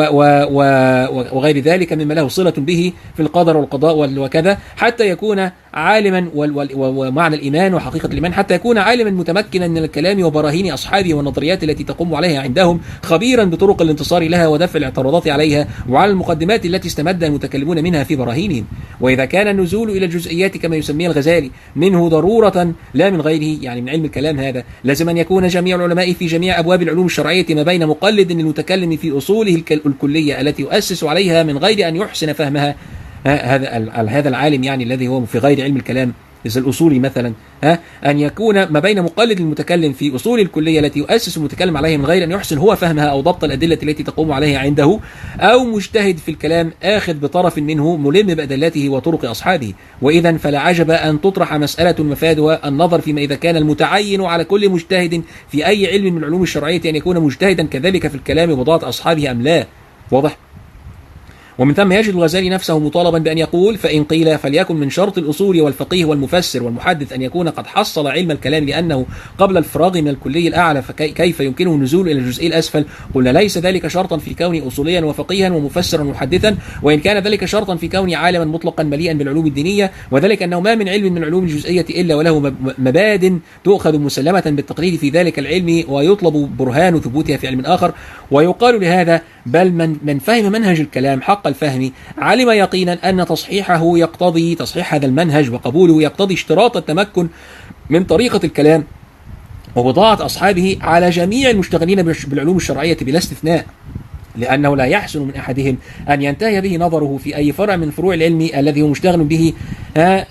وغير ذلك مما له صلة به في القدر والقضاء وكذا، حتى يكون عالما ومعنى الإيمان وحقيقة الإيمان، حتى يكون عالما متمكنا من الكلام وبراهين أصحابه والنظريات التي تقوم عليها عندهم، خبيرا بطرق الانتصار لها ودفع الاعتراضات عليها وعلى المقدمات التي استمد المتكلمون منها في براهينهم. وإذا كان النزول إلى الجزئيات كما يسميها الغزالي منه ضرورة لا من غيره، يعني من علم الكلام هذا، لازم أن يكون جميع العلماء في جميع أبواب العلوم الشرعية ما بين مقلد للمتكلم في أصوله الكلية التي يؤسس عليها من غير أن يحسن فهمها، هذا هذا العالم يعني الذي هو في غير علم الكلام إذا الأصولي مثلا، ها أن يكون ما بين مقلد المتكلم في أصول الكلية التي يؤسس المتكلم عليها من غير أن يحسن هو فهمها أو ضبط الأدلة التي تقوم عليها عنده، أو مجتهد في الكلام آخذ بطرف منه ملم بأدلته وطرق أصحابه. وإذا فلا عجب أن تطرح مسألة مفادها النظر فيما إذا كان المتعين على كل مجتهد في أي علم من العلوم الشرعية أن يكون مجتهدا كذلك في الكلام وبضاعة أصحابه أم لا. واضح؟ ومن ثم يجد الغزالي نفسه مطالبا بأن يقول: فإن قيل فليكن من شرط الأصول والفقيه والمفسر والمحدث أن يكون قد حصل علم الكلام لأنه قبل الفراغ من الكلي الأعلى فكيف يمكنه النزول إلى الجزئي الأسفل؟ قلنا ليس ذلك شرطا في كونه أصوليا وفقيها ومفسرا ومحدثا، وإن كان ذلك شرطا في كونه عالما مطلقا مليئا بالعلوم الدينية، وذلك أنه ما من علم من علوم الجزئية إلا وله مباد تؤخذ مسلمة بالتقليد في ذلك العلم ويطلب برهان ثبوتها في علم آخر. ويقال لهذا: بل من, من فهم منهج الكلام حق حق الفهم علم يقينا أن تصحيحه يقتضي تصحيح هذا المنهج وقبوله يقتضي اشتراط التمكن من طريقة الكلام وبضاعة أصحابه على جميع المشتغلين بالعلوم الشرعية بلا استثناء، لأنه لا يحسن من أحدهم أن ينتهي به نظره في أي فرع من فروع العلم الذي هو مشتغل به آآ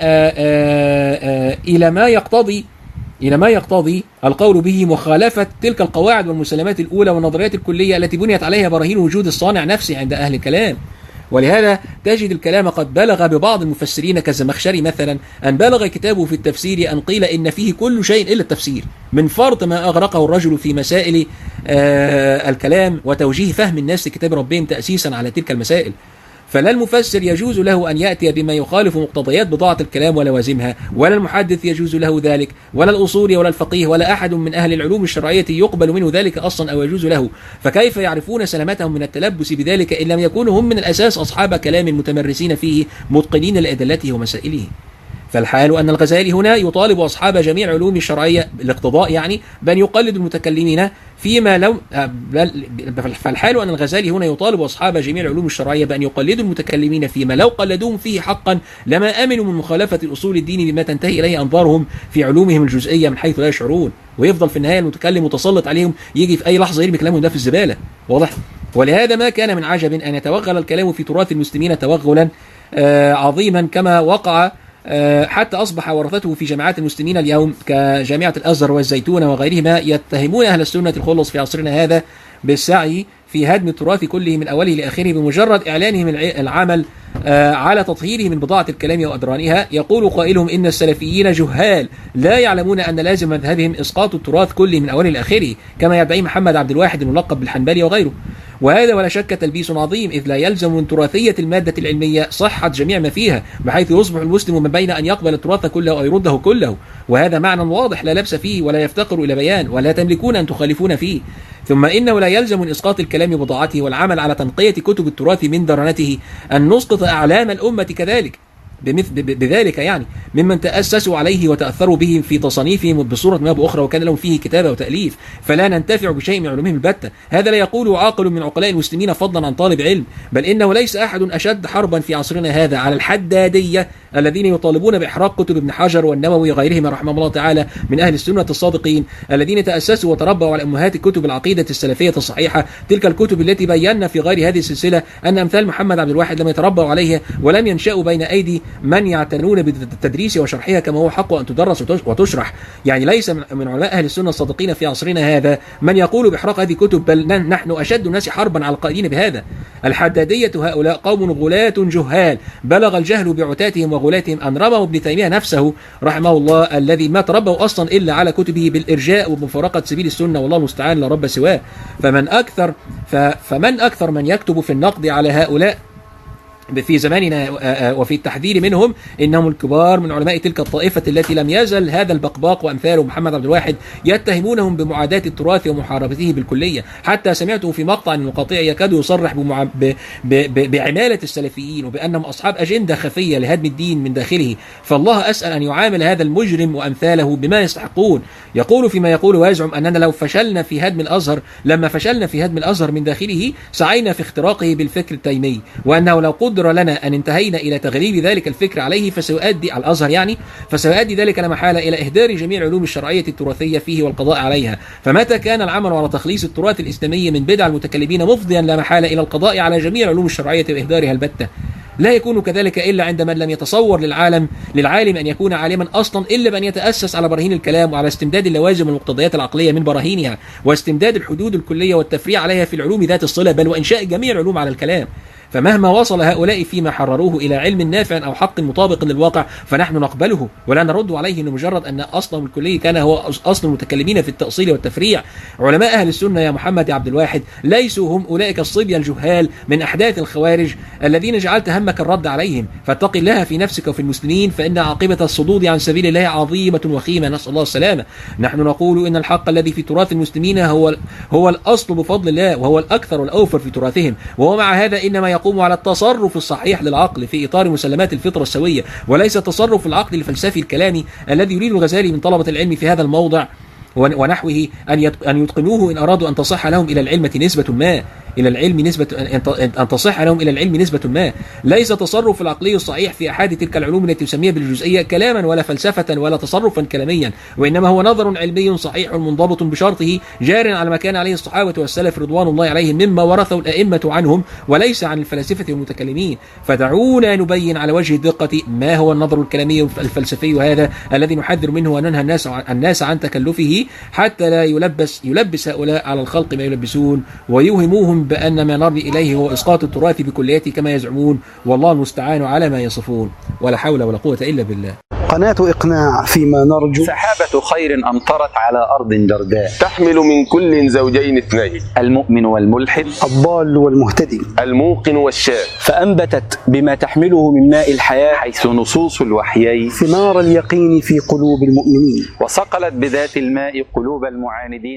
آآ إلى ما يقتضي إلى ما يقتضي القول به مخالفة تلك القواعد والمسلمات الأولى والنظريات الكلية التي بنيت عليها براهين وجود الصانع نفسه عند أهل الكلام. ولهذا تجد الكلام قد بلغ ببعض المفسرين كالزمخشري مثلا أن بلغ كتابه في التفسير أن قيل إن فيه كل شيء إلا التفسير من فرط ما أغرقه الرجل في مسائل آه الكلام وتوجيه فهم الناس لكتاب ربهم تأسيسا على تلك المسائل. فلا المفسر يجوز له أن يأتي بما يخالف مقتضيات بضاعة الكلام ولوازمها، ولا المحدث يجوز له ذلك، ولا الأصولي ولا الفقيه ولا أحد من أهل العلوم الشرعية يقبل منه ذلك أصلا أو يجوز له. فكيف يعرفون سلامتهم من التلبس بذلك إن لم يكونوا هم من الأساس أصحاب كلام متمرسين فيه متقنين لأدلته ومسائله؟ فالحال أن الغزالي هنا يطالب أصحاب جميع العلوم الشرعية بالاقتضاء، يعني بأن يقلدوا المتكلمين فيما لو فالحال أن الغزالي هنا يطالب أصحاب جميع العلوم الشرعية بأن يقلدوا المتكلمين فيما لو قلدوهم فيه حقا لما أمنوا من مخالفة الأصول الدين بما تنتهي إليه أنظارهم في علومهم الجزئية من حيث لا يشعرون، ويفضل في النهاية المتكلم متسلط عليهم يجي في أي لحظة يرمي كلامهم ده في الزبالة. واضح؟ ولهذا ما كان من عجب أن يتوغل الكلام في تراث المسلمين توغلا آه عظيما كما وقع حتى أصبح ورثته في جامعات المسلمين اليوم كجامعة الأزهر والزيتون وغيرهما يتهمون أهل السنة الخلص في عصرنا هذا بالسعي في هدم التراث كله من أوله لآخره بمجرد إعلانهم العمل على تطهيره من بضاعة الكلام وأدرانها. يقول قائلهم إن السلفيين جهال لا يعلمون أن لازم مذهبهم إسقاط التراث كله من أوله لآخره كما يدعي محمد عبد الواحد الملقب بالحنبلي وغيره، وهذا ولا شك تلبيس عظيم، إذ لا يلزم من تراثية المادة العلمية صحة جميع ما فيها بحيث يصبح المسلم ما بين أن يقبل التراث كله أو يرده كله، وهذا معنى واضح لا لبس فيه ولا يفتقر إلى بيان ولا تملكون أن تخالفون فيه. ثم إنه لا يلزم من إسقاط الكلام بضاعته والعمل على تنقية كتب التراث من درنته أن نسقط أعلام الأمة كذلك بذلك، يعني ممن تأسسوا عليه وتأثروا به في تصانيفهم بصورة ما بأخرى وكان لهم فيه كتابة وتأليف، فلا ننتفع بشيء من علومهم البتة. هذا لا يقول عاقل من عقلاء المسلمين فضلا عن طالب علم، بل إنه ليس أحد أشد حربا في عصرنا هذا على الحدادية الذين يطالبون بإحراق كتب ابن حجر والنووي وغيرهما رحمه الله تعالى من أهل السنة الصادقين الذين تأسسوا وتربوا على أمهات كتب العقيدة السلفية الصحيحة، تلك الكتب التي بينا في غير هذه السلسلة أن أمثال محمد عبد الواحد لم يتربوا عليها ولم ينشأوا بين أيدي من يعتنون بالتدريس وشرحها كما هو حق أن تدرس وتشرح. يعني ليس من علماء أهل السنة الصادقين في عصرنا هذا من يقول بإحراق هذه الكتب، بل نحن أشد الناس حربا على القائلين بهذا. الحدادية هؤلاء قوم غلاة جهال بلغ الجهل بعتاتهم وغلاتهم أن رموا ابن تيمية نفسه رحمه الله الذي ما تربوا أصلا إلا على كتبه بالإرجاء وبمفارقة سبيل السنة والله المستعان لا رب سواه. فمن أكثر فمن أكثر من يكتب في النقد على هؤلاء في زماننا وفي التحذير منهم إنهم الكبار من علماء تلك الطائفة التي لم يزل هذا البقباق وأمثاله محمد عبد الواحد يتهمونهم بمعاداة التراث ومحاربته بالكلية، حتى سمعته في مقطع المقاطع يكاد يصرح بمع... ب... ب... ب... بعمالة السلفيين وبأنهم أصحاب أجندة خفية لهدم الدين من داخله. فالله أسأل أن يعامل هذا المجرم وأمثاله بما يستحقون. يقول فيما يقول ويزعم أننا لو فشلنا في هدم الأزهر لما فشلنا في هدم الأزهر من داخله سعينا في اختراقه بالفكر التيمي، وأنه لو قدر لنا أن انتهينا إلى تغليب ذلك الفكر عليه فسيؤدي على الأزهر يعني فسيؤدي ذلك لا محالة إلى إهدار جميع العلوم الشرعية التراثية فيه والقضاء عليها. فمتى كان العمل على تخليص التراث الإسلامي من بدع المتكلمين مفضيا لا محالة إلى القضاء على جميع العلوم الشرعية وإهدارها البتة. لا يكون كذلك إلا عند من لم يتصور للعالم للعالم أن يكون عالما أصلا إلا بأن يتأسس على براهين الكلام وعلى استمداد اللوازم والمقتضيات العقلية من براهينها واستمداد الحدود الكلية والتفريع عليها في العلوم ذات الصلة، بل وإنشاء جميع العلوم على الكلام. فمهما وصل هؤلاء فيما حرروه إلى علم نافع أو حق مطابق للواقع فنحن نقبله ولا نرد عليه إنه مجرد أن أصلهم الكلي كان هو أصل المتكلمين في التأصيل والتفريع. علماء أهل السنة يا محمد عبد الواحد ليسوا هم أولئك الصبية الجهال من أحداث الخوارج الذين جعلت همك الرد عليهم. فاتق الله في نفسك وفي المسلمين فإن عاقبة الصدود عن سبيل الله عظيمة وخيمة، نسأل الله السلامة. نحن نقول إن الحق الذي في تراث المسلمين هو هو الأصل بفضل الله وهو الأكثر والأوفر في تراثهم، وهو مع هذا إنما يقوم على التصرف الصحيح للعقل في إطار مسلمات الفطرة السوية، وليس التصرف العقل الفلسفي الكلامي الذي يريد الغزالي من طلبة العلم في هذا الموضع ونحوه أن يتقنوه إن أرادوا أن تصح لهم إلى العلمة نسبة ما. إلى العلم نسبة أن تصح لهم إلى العلم نسبة ما. ليس تصرف العقلي الصحيح في أحد تلك العلوم التي تسميها بالجزئية كلاما ولا فلسفة ولا تصرفا كلاميا، وإنما هو نظر علمي صحيح منضبط بشرطه جار على ما كان عليه الصحابة والسلف رضوان الله عليهم مما ورثه الأئمة عنهم، وليس عن الفلاسفة والمتكلمين. فدعونا نبين على وجه الدقة ما هو النظر الكلامي الفلسفي هذا الذي نحذر منه وننهى الناس الناس عن تكلفه، حتى لا يلبس يلبس هؤلاء على الخلق ما يلبسون ويوهموهم بأن ما نرضي إليه هو إسقاط التراث بكليته كما يزعمون، والله المستعان على ما يصفون، ولا حول ولا قوة إلا بالله. قناة إقناع فيما نرجو. سحابة خير أمطرت على أرض جرداء، تحمل من كل زوجين اثنين، المؤمن والملحد، الضال والمهتدي، الموقن والشاك، فأنبتت بما تحمله من ماء الحياة حيث نصوص الوحيين ثمار اليقين في قلوب المؤمنين، وصقلت بذات الماء قلوب المعاندين.